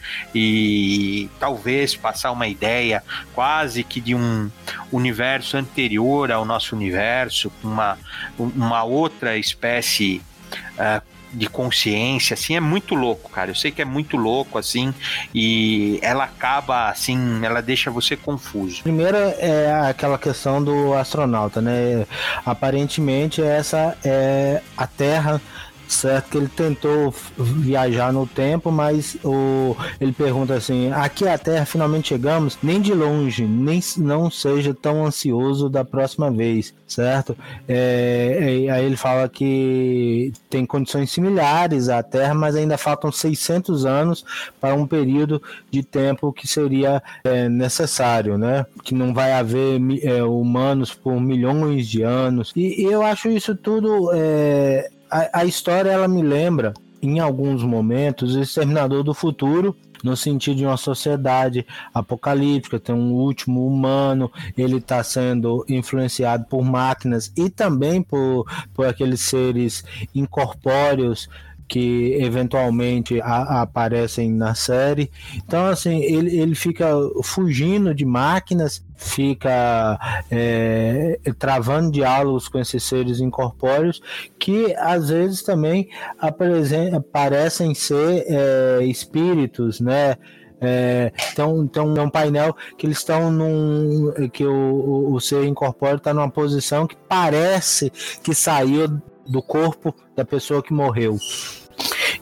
E talvez passar uma ideia quase que de um universo anterior ao nosso universo, uma, uma outra espécie Uh, de consciência, assim, é muito louco, cara, eu sei que é muito louco, assim, e ela acaba, assim, ela deixa você confuso. Primeiro é aquela questão do astronauta, né, aparentemente essa é a Terra, certo, que ele tentou viajar no tempo, mas o, ele pergunta assim, aqui a Terra finalmente chegamos, nem de longe, nem não seja tão ansioso da próxima vez, certo? É, aí ele fala que tem condições similares à Terra, mas ainda faltam seiscentos anos para um período de tempo que seria é, necessário, né? Que não vai haver é, humanos por milhões de anos, e, e eu acho isso tudo... É, A, a história, ela me lembra, em alguns momentos, o Exterminador do Futuro, no sentido de uma sociedade apocalíptica, tem um último humano, ele está sendo influenciado por máquinas e também por, por aqueles seres incorpóreos que eventualmente a, aparecem na série. Então, assim, ele, ele fica fugindo de máquinas, fica é, travando diálogos com esses seres incorpóreos, que às vezes também parecem ser é, espíritos, né? É, então, então é um painel que eles estão num, que o, o, o ser incorpóreo está numa posição que parece que saiu do corpo da pessoa que morreu.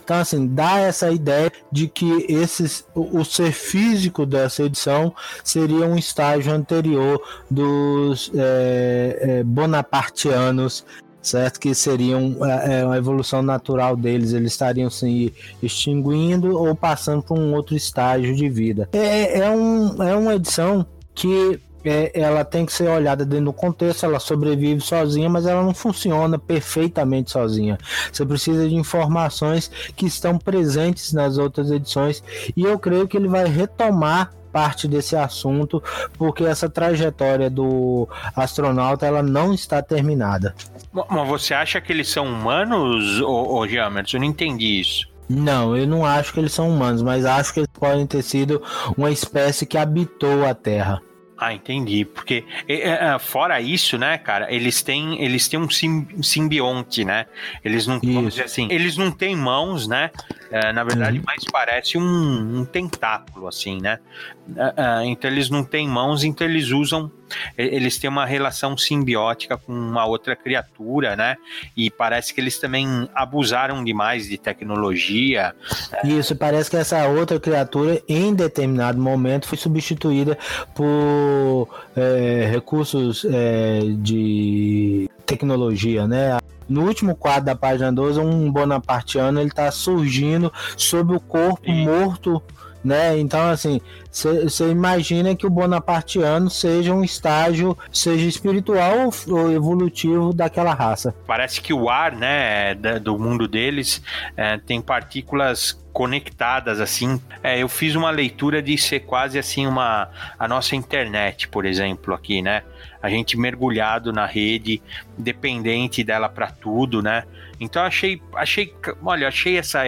Então, assim, dá essa ideia de que esses, o, o ser físico dessa edição seria um estágio anterior dos é, é, bonapartianos, certo? Que seriam é, uma evolução natural deles, eles estariam se extinguindo ou passando por um outro estágio de vida. É, é, um, é uma edição que é, ela tem que ser olhada dentro do contexto, ela sobrevive sozinha, mas ela não funciona perfeitamente sozinha. Você precisa de informações que estão presentes nas outras edições, e eu creio que ele vai retomar parte desse assunto, porque essa trajetória do astronauta ela não está terminada. Mas você acha que eles são humanos, ô, ô Jamerson? Eu não entendi isso. Não, eu não acho que eles são humanos, mas acho que eles podem ter sido uma espécie que habitou a Terra. Ah, entendi. Porque fora isso, né, cara, eles têm, eles têm um simbionte, né? Eles não, vamos dizer assim, eles não têm mãos, né? É, na verdade, uhum. mais parece um, um tentáculo, assim, né? É, é, então eles não têm mãos, então eles usam, eles têm uma relação simbiótica com uma outra criatura, né? E parece que eles também abusaram demais de tecnologia. Isso, parece que essa outra criatura, em determinado momento, foi substituída por é, recursos é, de tecnologia, né? No último quadro da página doze, um bonapartiano ele está surgindo sob o corpo Sim. morto, né? Então, assim, você imagina que o bonapartiano seja um estágio, seja espiritual ou evolutivo daquela raça. Parece que o ar, né, do mundo deles é, tem partículas conectadas, assim. É, eu fiz uma leitura de ser quase assim uma a nossa internet, por exemplo, aqui, né? A gente mergulhado na rede, dependente dela para tudo, né? Então achei, achei, olha, achei essa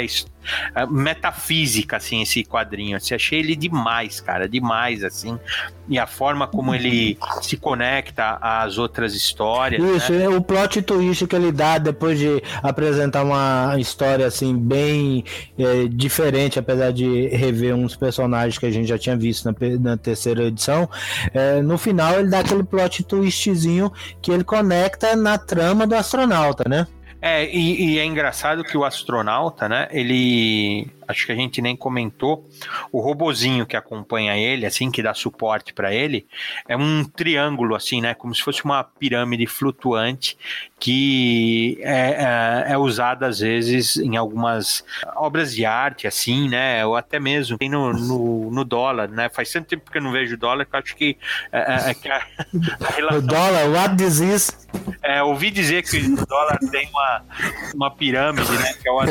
metafísica, assim, esse quadrinho, assim, achei ele demais, cara, demais, assim, e a forma como ele se conecta às outras histórias. Isso, né? O plot twist que ele dá depois de apresentar uma história, assim, bem é, diferente, apesar de rever uns personagens que a gente já tinha visto na, na terceira edição, é, no final ele dá aquele plot twistzinho que ele conecta na trama do astronauta, né? É, e, e é engraçado que o astronauta, né, ele, acho que a gente nem comentou, o robozinho que acompanha ele, assim, que dá suporte para ele, é um triângulo, assim, né, como se fosse uma pirâmide flutuante que é, é, é usada, às vezes, em algumas obras de arte, assim, né, ou até mesmo tem no, no, no dólar, né, faz tanto tempo que eu não vejo dólar que eu acho que, é, é, que a, a relação... O dólar, what this is? É, ouvi dizer que o dólar tem uma, uma pirâmide, né? Que é uma,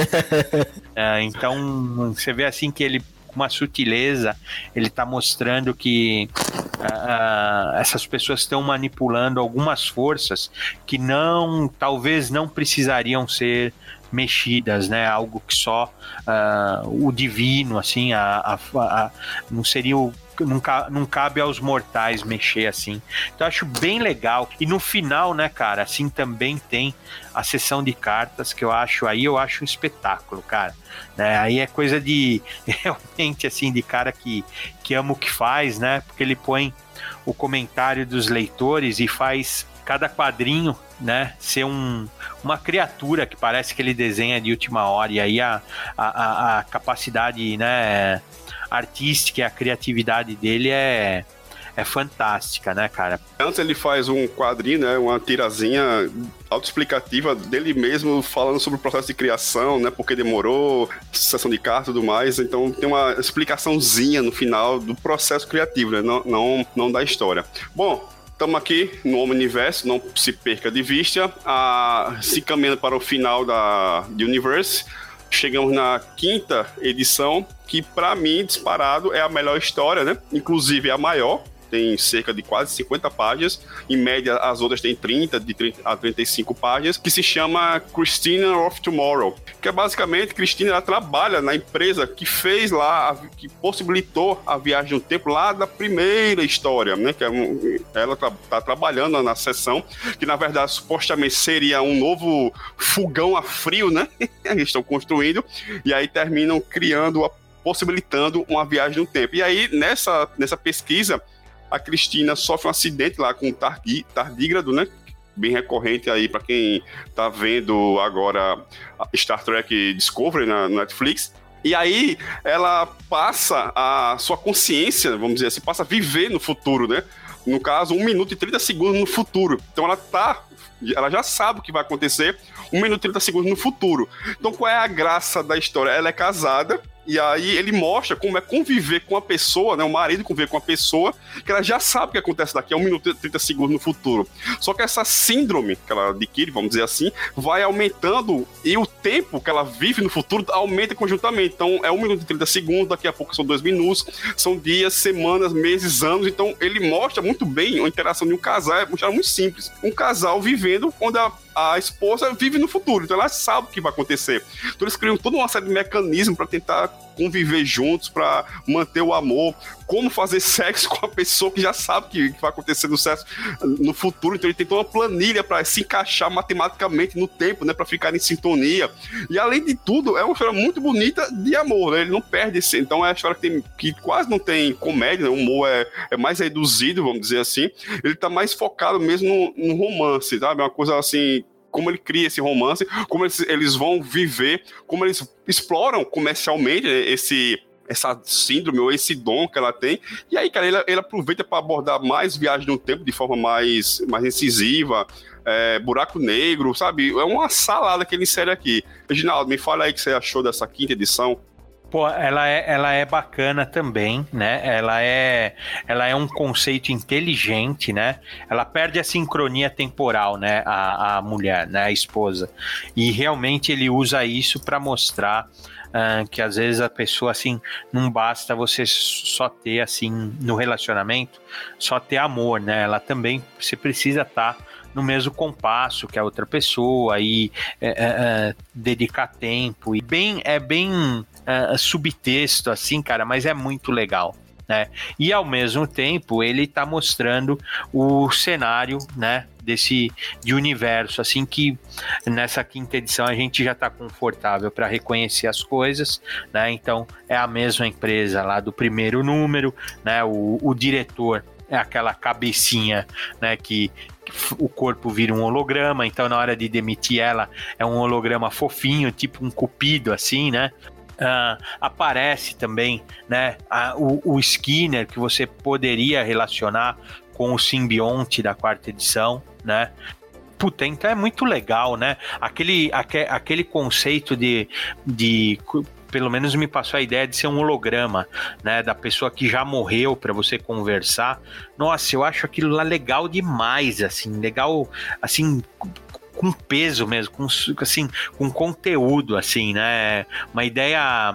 é, então, você vê assim que ele, com uma sutileza, ele está mostrando que uh, essas pessoas estão manipulando algumas forças que não, talvez não precisariam ser mexidas, né? Algo que só uh, o divino, assim, a, a, a, não seria o Não, não cabe aos mortais mexer assim. Então eu acho bem legal. E no final, né, cara, assim também tem a sessão de cartas que eu acho, aí eu acho um espetáculo, cara. Né? Aí é coisa de, realmente assim, de cara que, que ama o que faz, né? Porque ele põe o comentário dos leitores e faz cada quadrinho, né, ser um, uma criatura que parece que ele desenha de última hora. E aí a, a, a capacidade, né, artística e a criatividade dele é, é fantástica, né, cara? Antes ele faz um quadrinho, né, uma tirazinha autoexplicativa dele mesmo, falando sobre o processo de criação, né, porque demorou, sessão de cartas e tudo mais. Então tem uma explicaçãozinha no final do processo criativo, né, não, não, não da história. Bom, estamos aqui no Omniverse, não se perca de vista, a, se caminhando para o final da de Universe. Chegamos na quinta edição, que para mim, disparado, é a melhor história, né? Inclusive é a maior, tem cerca de quase cinquenta páginas, em média as outras têm trinta, de trinta a trinta e cinco páginas, que se chama Christina of Tomorrow, que é basicamente, Christina ela trabalha na empresa que fez lá, que possibilitou a viagem no tempo lá da primeira história, né? Que é um, ela tá, tá trabalhando na seção, que na verdade supostamente seria um novo fogão a frio, né? Eles estão construindo, e aí terminam criando, a, possibilitando uma viagem no tempo. E aí, nessa, nessa pesquisa, a Cristina sofre um acidente lá com o tardí, tardígrado, né? bem recorrente aí para quem tá vendo agora Star Trek Discovery na Netflix. E aí ela passa a sua consciência, vamos dizer assim, passa a viver no futuro, né? No caso, um minuto e trinta segundos no futuro. Então ela tá, ela já sabe o que vai acontecer um minuto e trinta segundos no futuro. Então qual é a graça da história? Ela é casada, e aí ele mostra como é conviver com a pessoa, né? O marido conviver com a pessoa, que ela já sabe o que acontece daqui a um minuto e trinta segundos no futuro. Só que essa síndrome que ela adquire, vamos dizer assim, vai aumentando, e o tempo que ela vive no futuro aumenta conjuntamente. Então é um minuto e trinta segundos, daqui a pouco são dois minutos, são dias, semanas, meses, anos. Então ele mostra muito bem a interação de um casal, é muito simples. Um casal vivendo onde a a esposa vive no futuro, então ela sabe o que vai acontecer. Então eles criam toda uma série de mecanismos para tentar conviver juntos, para manter o amor, como fazer sexo com a pessoa que já sabe o que vai acontecer no sexo no futuro. Então ele tem toda uma planilha para se encaixar matematicamente no tempo, né, para ficar em sintonia. E além de tudo, é uma história muito bonita de amor, né? Ele não perde esse. Então é uma história que, tem, que quase não tem comédia, né? O humor é, é mais reduzido, vamos dizer assim. Ele tá mais focado mesmo no, no romance, sabe? É uma coisa assim, como ele cria esse romance, como eles, eles vão viver, como eles exploram comercialmente esse, essa síndrome ou esse dom que ela tem. E aí, cara, ele, ele aproveita para abordar mais viagem no tempo de forma mais, mais incisiva, é, buraco negro, sabe? É uma salada que ele insere aqui. Reginaldo, me fala aí o que você achou dessa quinta edição. Pô, ela é, ela é bacana também, né? Ela é, ela é um conceito inteligente, né? Ela perde a sincronia temporal, né? A, a mulher, né? A esposa. E realmente ele usa isso para mostrar uh, que às vezes a pessoa, assim, não basta você só ter, assim, no relacionamento, só ter amor, né? Ela também, você precisa estar no mesmo compasso que a outra pessoa e é, é, dedicar tempo. E bem, é bem uh, subtexto, assim, cara, mas é muito legal, né? E ao mesmo tempo ele tá mostrando o cenário, né, desse de universo, assim, que nessa quinta edição a gente já tá confortável para reconhecer as coisas, né? Então é a mesma empresa lá do primeiro número, né? O, o diretor é aquela cabecinha, né, que o corpo vira um holograma, então na hora de demitir ela é um holograma fofinho, tipo um cupido, assim, né? Uh, aparece também, né, a, o, o Skinner, que você poderia relacionar com o simbionte da quarta edição, né? Puta, então é muito legal, né? Aquele, aque, aquele conceito de, de pelo menos me passou a ideia de ser um holograma, né, da pessoa que já morreu para você conversar. Nossa, eu acho aquilo lá legal demais, assim, legal, assim, com peso mesmo, com, assim, com conteúdo, assim, né, uma ideia...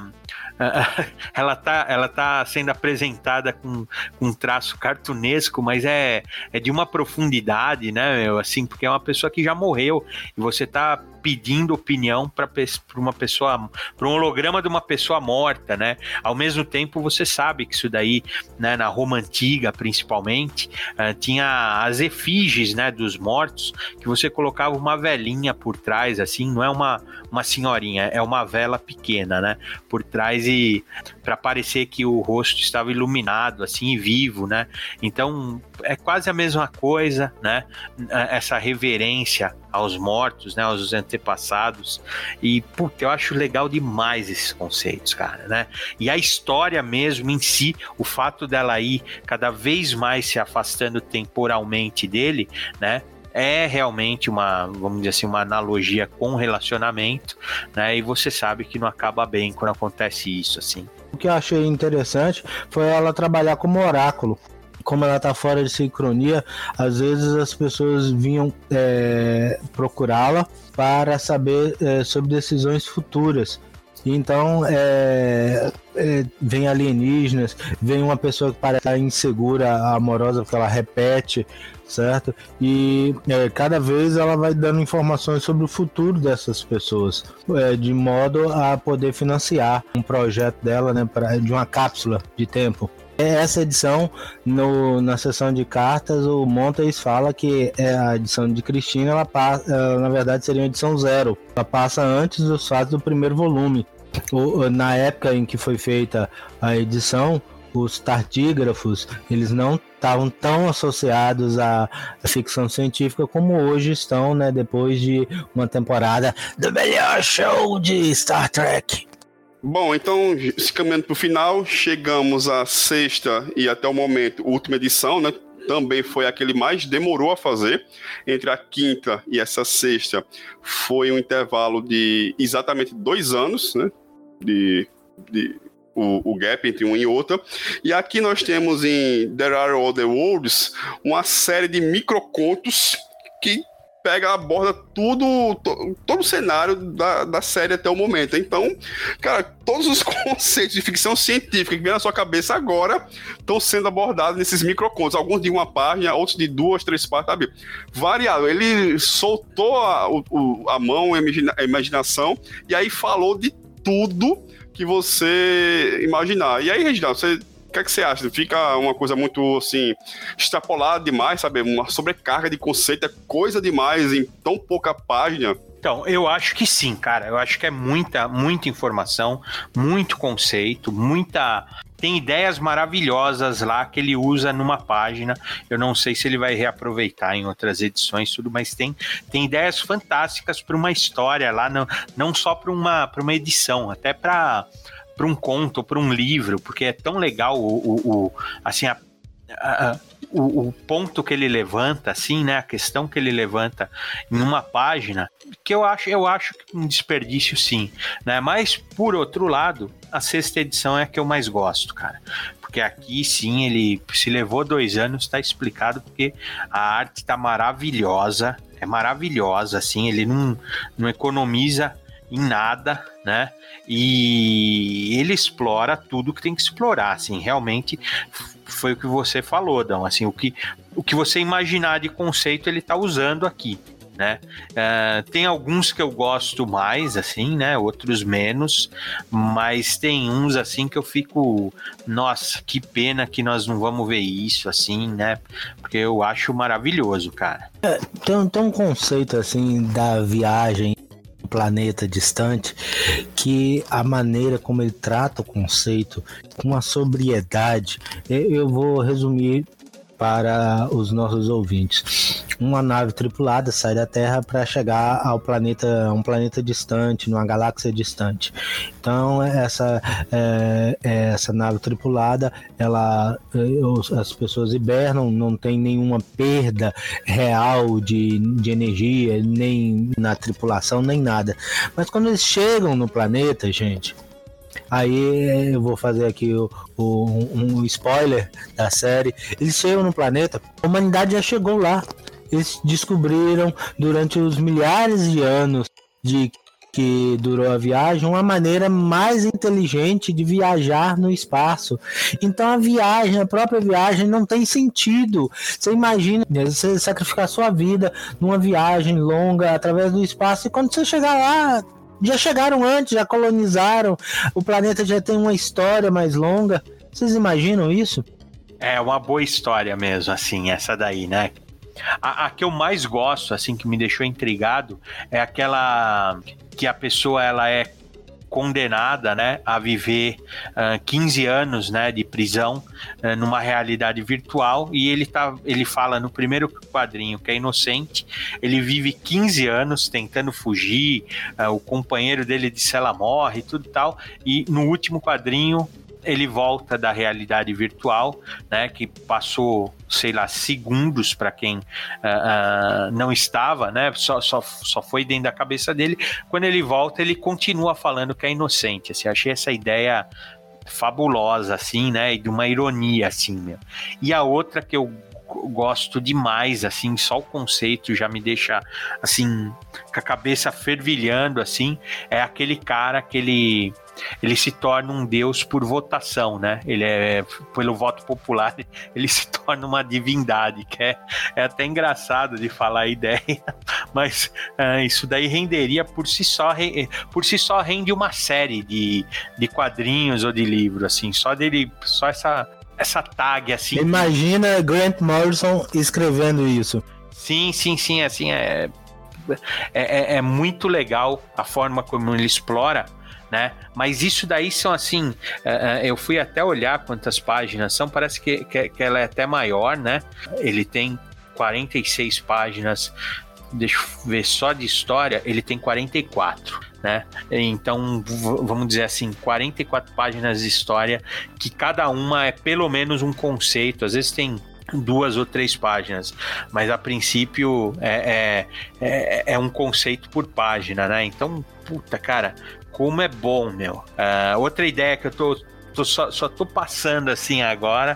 ela tá, ela tá sendo apresentada com, com um traço cartunesco, mas é, é de uma profundidade, né, meu? Assim, porque é uma pessoa que já morreu e você tá pedindo opinião para uma pessoa, para um holograma de uma pessoa morta, né? Ao mesmo tempo, você sabe que isso daí, né, na Roma Antiga, principalmente, uh, tinha as efígies, né, dos mortos, que você colocava uma velinha por trás, assim, não é uma, uma senhorinha, é uma vela pequena, né, por trás, e para parecer que o rosto estava iluminado, assim, e vivo, né? Então, é quase a mesma coisa, né? Essa reverência aos mortos, né, aos antepassados, e, puta, eu acho legal demais esses conceitos, cara, né, e a história mesmo em si, o fato dela ir cada vez mais se afastando temporalmente dele, né, é realmente uma, vamos dizer assim, uma analogia com relacionamento, né, e você sabe que não acaba bem quando acontece isso, assim. O que eu achei interessante foi ela trabalhar como oráculo. Como ela tá fora de sincronia, às vezes as pessoas vinham é, procurá-la para saber é, sobre decisões futuras. Então, é, é, vem alienígenas, vem uma pessoa que parece insegura, amorosa, porque ela repete, certo? E é, cada vez ela vai dando informações sobre o futuro dessas pessoas, é, de modo a poder financiar um projeto dela, né, pra, de uma cápsula de tempo. Essa edição, no, na seção de cartas, o Montes fala que é a edição de Cristina, ela passa, na verdade seria uma edição zero. Ela passa antes dos fatos do primeiro volume. O, na época em que foi feita a edição, os tardígrafos, eles não estavam tão associados à ficção científica como hoje estão, né, depois de uma temporada do melhor show de Star Trek. Bom, então, se caminhando para o final, chegamos à sexta e até o momento, última edição, né? Também foi a que ele mais demorou a fazer. Entre a quinta e essa sexta foi um intervalo de exatamente dois anos, né? De, de, o, o gap entre um e outra. E aqui nós temos em There Are Other Worlds uma série de microcontos que pega, aborda tudo, to, todo o cenário da, da série até o momento. Então, cara, todos os conceitos de ficção científica que vem na sua cabeça agora estão sendo abordados nesses microcontos. Alguns de uma página, outros de duas, três páginas, sabe? Variado. Ele soltou a, o, a mão, a imaginação, e aí falou de tudo que você imaginar. E aí, Reginaldo, você... O que é que você acha? Fica uma coisa muito, assim, extrapolada demais, sabe? Uma sobrecarga de conceito, é coisa demais em tão pouca página. Então, eu acho que sim, cara. Eu acho que é muita, muita informação, muito conceito, muita... Tem ideias maravilhosas lá que ele usa numa página. Eu não sei se ele vai reaproveitar em outras edições, tudo, mas tem, tem ideias fantásticas para uma história lá, não, não só para uma, para uma edição, até para... para um conto, para um livro, porque é tão legal o, o, o assim, a, a, o, o ponto que ele levanta, assim, né, a questão que ele levanta em uma página, que eu acho, eu acho um desperdício, sim, né, mas, por outro lado, a sexta edição é a que eu mais gosto, cara, porque aqui, sim, ele se levou dois anos, tá explicado, porque a arte tá maravilhosa, é maravilhosa, assim, ele não, não economiza em nada, né? E ele explora tudo que tem que explorar, assim, realmente foi o que você falou, Dão, assim, o que, o que você imaginar de conceito ele tá usando aqui, né? Uh, tem alguns que eu gosto mais, assim, né? Outros menos, mas tem uns, assim, que eu fico, nossa, que pena que nós não vamos ver isso, assim, né? Porque eu acho maravilhoso, cara. É, tem, tem um conceito, assim, da viagem planeta distante, que a maneira como ele trata o conceito com a sobriedade, eu vou resumir para os nossos ouvintes. Uma nave tripulada sai da Terra para chegar ao planeta, um planeta distante, numa galáxia distante. Então essa é, essa nave tripulada, ela, as pessoas hibernam, não tem nenhuma perda real de, de energia, nem na tripulação, nem nada. Mas quando eles chegam no planeta, gente, aí eu vou fazer aqui o, o, um spoiler da série. Eles chegam no planeta, a humanidade já chegou lá. Eles descobriram durante os milhares de anos de que durou a viagem uma maneira mais inteligente de viajar no espaço. Então a viagem, a própria viagem não tem sentido. Você imagina você sacrificar sua vida numa viagem longa através do espaço, e quando você chegar lá, já chegaram antes, já colonizaram, o planeta já tem uma história mais longa. Vocês imaginam isso? É uma boa história mesmo, assim, essa daí, né? A, a que eu mais gosto, assim, que me deixou intrigado, é aquela que a pessoa, ela é condenada, né, a viver uh, quinze anos, né, de prisão uh, numa realidade virtual, e ele, tá, ele fala no primeiro quadrinho que é inocente, ele vive quinze anos tentando fugir, uh, o companheiro dele de cela morre e tudo tal, e no último quadrinho ele volta da realidade virtual, né, que passou, sei lá, segundos para quem uh, uh, não estava, né, só, só, só foi dentro da cabeça dele. Quando ele volta, ele continua falando que é inocente, assim, achei essa ideia fabulosa, assim, né, e de uma ironia, assim, meu. E a outra que eu gosto demais, assim, só o conceito já me deixa, assim, com a cabeça fervilhando, assim, é aquele cara que ele... ele se torna um deus por votação, né? Ele é, pelo voto popular, ele se torna uma divindade, que é, é até engraçado de falar a ideia, mas uh, isso daí renderia por si só, re, por si só rende uma série de, de quadrinhos ou de livros, assim, só dele, só essa, essa tag, assim. Imagina Grant Morrison escrevendo isso. Sim, sim, sim, assim, é, é, é muito legal a forma como ele explora, né? Mas isso daí são assim, uh, eu fui até olhar quantas páginas são, parece que, que, que ela é até maior, né? Ele tem quarenta e seis páginas, deixa eu ver, só de história, ele tem quarenta e quatro, né? Então, v- vamos dizer assim, quarenta e quatro páginas de história, que cada uma é pelo menos um conceito, às vezes tem duas ou três páginas, mas a princípio é, é, é, é um conceito por página, né? Então, puta, cara, como é bom, meu. Uh, outra ideia que eu tô, tô só, só tô passando assim agora,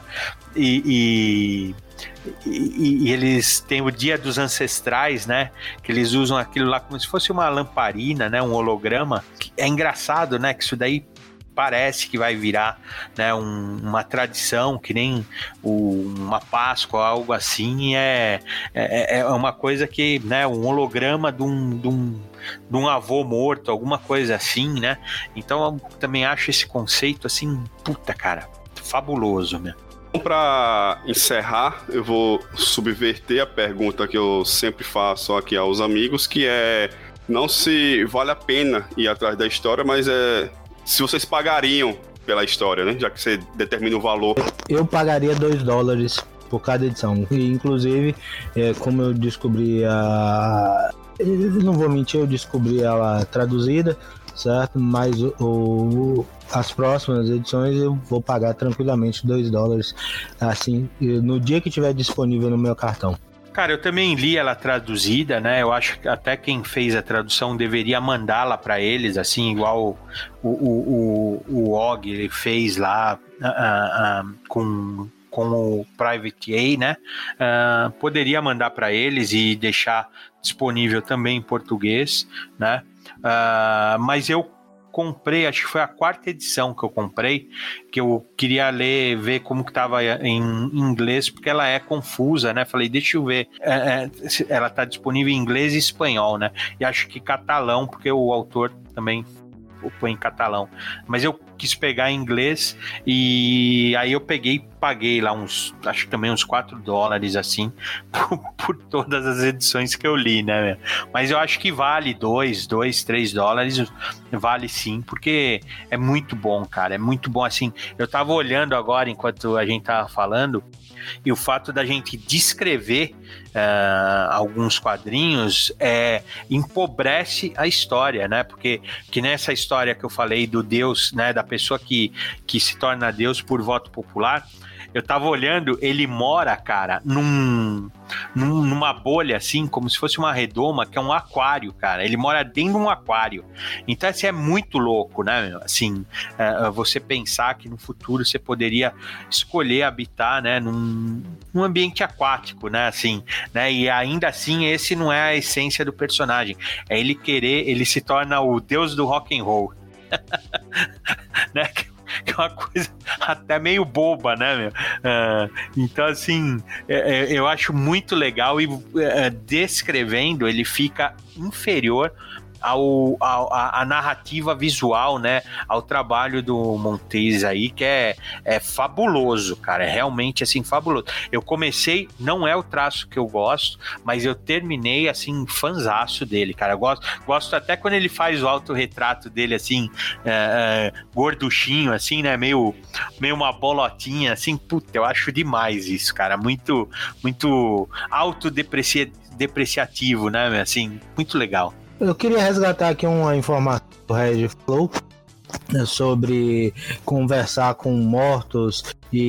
e, e, e, e eles têm o Dia dos Ancestrais, né? Que eles usam aquilo lá como se fosse uma lamparina, né? Um holograma. É engraçado, né? Que isso daí parece que vai virar, né, um, uma tradição, que nem o, uma Páscoa, algo assim, é, é, é uma coisa que, né, um holograma de um, de, um, de um avô morto, alguma coisa assim, né? Então eu também acho esse conceito assim, puta, cara, fabuloso, né? Para encerrar, eu vou subverter a pergunta que eu sempre faço aqui aos amigos, que é não se vale a pena ir atrás da história, mas é se vocês pagariam pela história, né? Já que você determina o valor. Eu pagaria dois dólares por cada edição. E, inclusive, é, como eu descobri a... Eu não vou mentir, eu descobri ela traduzida, certo? Mas o, o, as próximas edições eu vou pagar tranquilamente dois dólares, assim, no dia que tiver disponível no meu cartão. Cara, eu também li ela traduzida, né? Eu acho que até quem fez a tradução deveria mandá-la para eles, assim, igual o, o, o, o Og ele fez lá uh, uh, com, com o Private A, né? Uh, poderia mandar para eles e deixar disponível também em português, né? Uh, mas eu comprei, acho que foi a quarta edição que eu comprei, que eu queria ler, ver como que tava em inglês, porque ela é confusa, né? Falei, deixa eu ver. É, é, ela tá disponível em inglês e espanhol, né? E acho que catalão, porque o autor também põe em catalão. Mas eu quis pegar em inglês e aí eu peguei e paguei lá uns, acho que também uns quatro dólares, assim, por, por todas as edições que eu li, né? Mas eu acho que vale dois, dois, três dólares, vale sim, porque é muito bom, cara, é muito bom, assim. Eu tava olhando agora, enquanto a gente tava falando, e o fato da gente descrever uh, alguns quadrinhos é, empobrece a história, né? Porque que nessa história que eu falei do Deus, né, da pessoa que, que se torna Deus por voto popular, eu tava olhando, ele mora, cara, num, num, numa bolha, assim, como se fosse uma redoma, que é um aquário, cara. Ele mora dentro de um aquário. Então, assim, é muito louco, né, meu? Assim, é, você pensar que no futuro você poderia escolher habitar, né, num, num ambiente aquático, né, assim, né? E ainda assim, esse não é a essência do personagem. É ele querer, ele se torna o deus do rock and roll. Né? Que é uma coisa até meio boba, né, meu? Uh, então, assim, é, é, eu acho muito legal e é, descrevendo, ele fica inferior ao, ao, a, a narrativa visual, né, ao trabalho do Montes aí, que é, é fabuloso, cara, é realmente, assim, fabuloso. Eu comecei, não é o traço que eu gosto, mas eu terminei, assim, fanzaço dele, cara, eu gosto, gosto até quando ele faz o autorretrato dele, assim, é, é, gorduchinho, assim, né, meio, meio uma bolotinha, assim, puta, eu acho demais isso, cara, muito, muito autodepreciativo, né, assim, muito legal. Eu queria resgatar aqui uma informação do Red Flow sobre conversar com mortos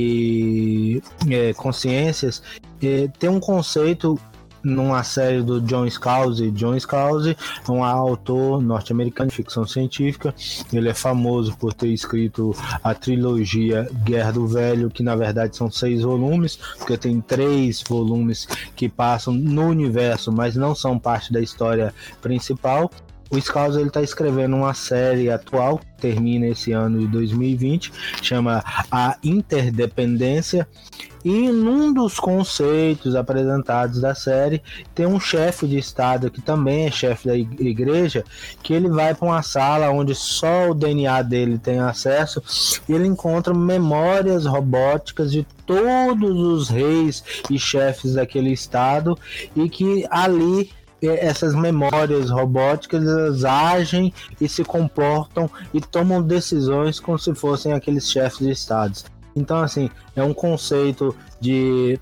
e é, consciências. E tem um conceito numa série do John Scalzi. John Scalzi é um autor norte-americano de ficção científica. Ele é famoso por ter escrito a trilogia Guerra do Velho, que na verdade são seis volumes, porque tem três volumes que passam no universo, mas não são parte da história principal. O Scalzi está escrevendo uma série atual, que termina esse ano de dois mil e vinte, chama A Interdependência, e num dos conceitos apresentados da série, tem um chefe de estado, que também é chefe da igreja, que ele vai para uma sala onde só o D N A dele tem acesso, e ele encontra memórias robóticas de todos os reis e chefes daquele estado, e que ali essas memórias robóticas elas agem e se comportam e tomam decisões como se fossem aqueles chefes de estados. Então, assim, é um conceito de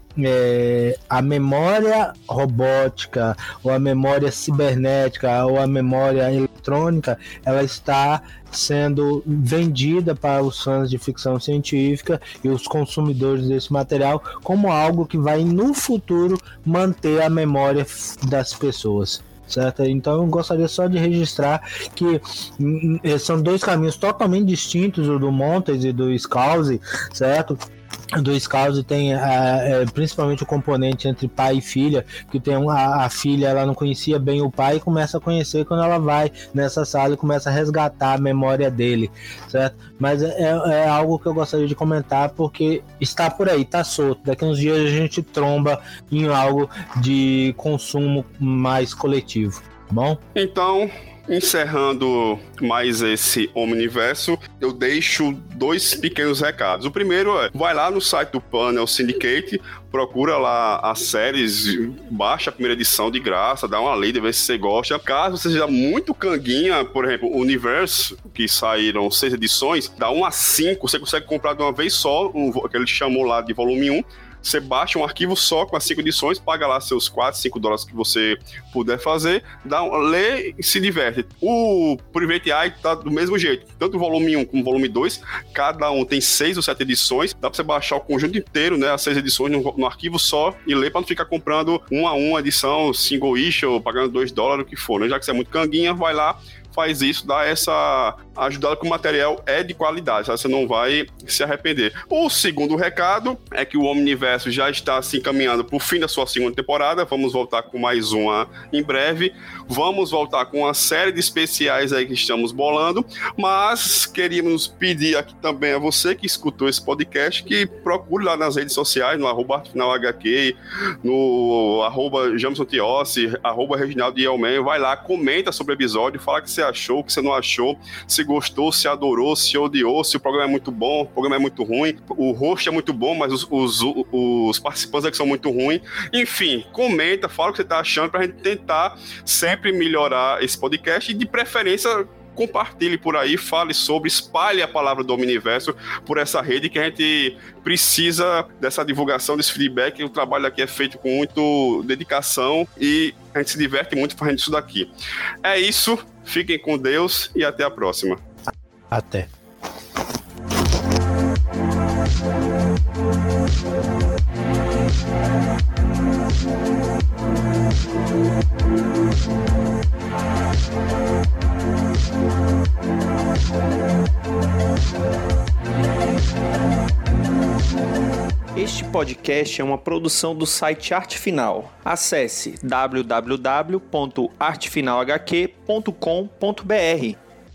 é, a memória robótica ou a memória cibernética ou a memória eletrônica, ela está sendo vendida para os fãs de ficção científica e os consumidores desse material como algo que vai no futuro manter a memória das pessoas. Certo? Então eu gostaria só de registrar que hum, são dois caminhos totalmente distintos, o do Montes e do Scalzi, certo? Do Scalzi tem é, principalmente o componente entre pai e filha, que tem a, a filha, ela não conhecia bem o pai e começa a conhecer quando ela vai nessa sala e começa a resgatar a memória dele, certo? Mas é, é algo que eu gostaria de comentar porque está por aí, está solto. Daqui a uns dias a gente tromba em algo de consumo mais coletivo, tá bom? Então, encerrando mais esse Omniverso, eu deixo dois pequenos recados. O primeiro é, vai lá no site do Panel Syndicate, procura lá as séries, baixa a primeira edição de graça, dá uma lida, vê se você gosta. Caso você seja muito canguinha, por exemplo, o Universo, que saíram seis edições, dá um a cinco, você consegue comprar de uma vez só, um, que ele chamou lá de volume um. Você baixa um arquivo só com as cinco edições, paga lá seus quatro, cinco dólares que você puder fazer, dá um, lê e se diverte. O Private Eye tá do mesmo jeito. Tanto o volume um como o volume dois, cada um tem seis ou sete edições. Dá pra você baixar o conjunto inteiro, né? As seis edições no, no arquivo só e ler pra não ficar comprando uma a uma edição, single issue, pagando dois dólares, o que for, né? Já que você é muito canguinha, vai lá, faz isso, dá essa ajudada que o material é de qualidade, você não vai se arrepender. O segundo recado é que o Omniverso já está se encaminhando para o fim da sua segunda temporada, vamos voltar com mais uma em breve, vamos voltar com uma série de especiais aí que estamos bolando, mas queríamos pedir aqui também a você que escutou esse podcast, que procure lá nas redes sociais, no arroba Artefinal H Q, no arroba Jamson Tiossi, arroba Reginaldo Yelman, vai lá, comenta sobre o episódio, fala que você achou, o que você não achou, se gostou, se adorou, se odiou, se o programa é muito bom, o programa é muito ruim, o host é muito bom, mas os, os, os participantes aqui são muito ruins. Enfim, comenta, fala o que você está achando pra gente tentar sempre melhorar esse podcast e de preferência compartilhe por aí, fale sobre, espalhe a palavra do Omniverso por essa rede que a gente precisa dessa divulgação, desse feedback. O trabalho aqui é feito com muita dedicação e a gente se diverte muito fazendo isso daqui. É isso, fiquem com Deus e até a próxima. Até. Este podcast é uma produção do site Arte Final. Acesse w w w ponto arte final h q ponto com ponto b r.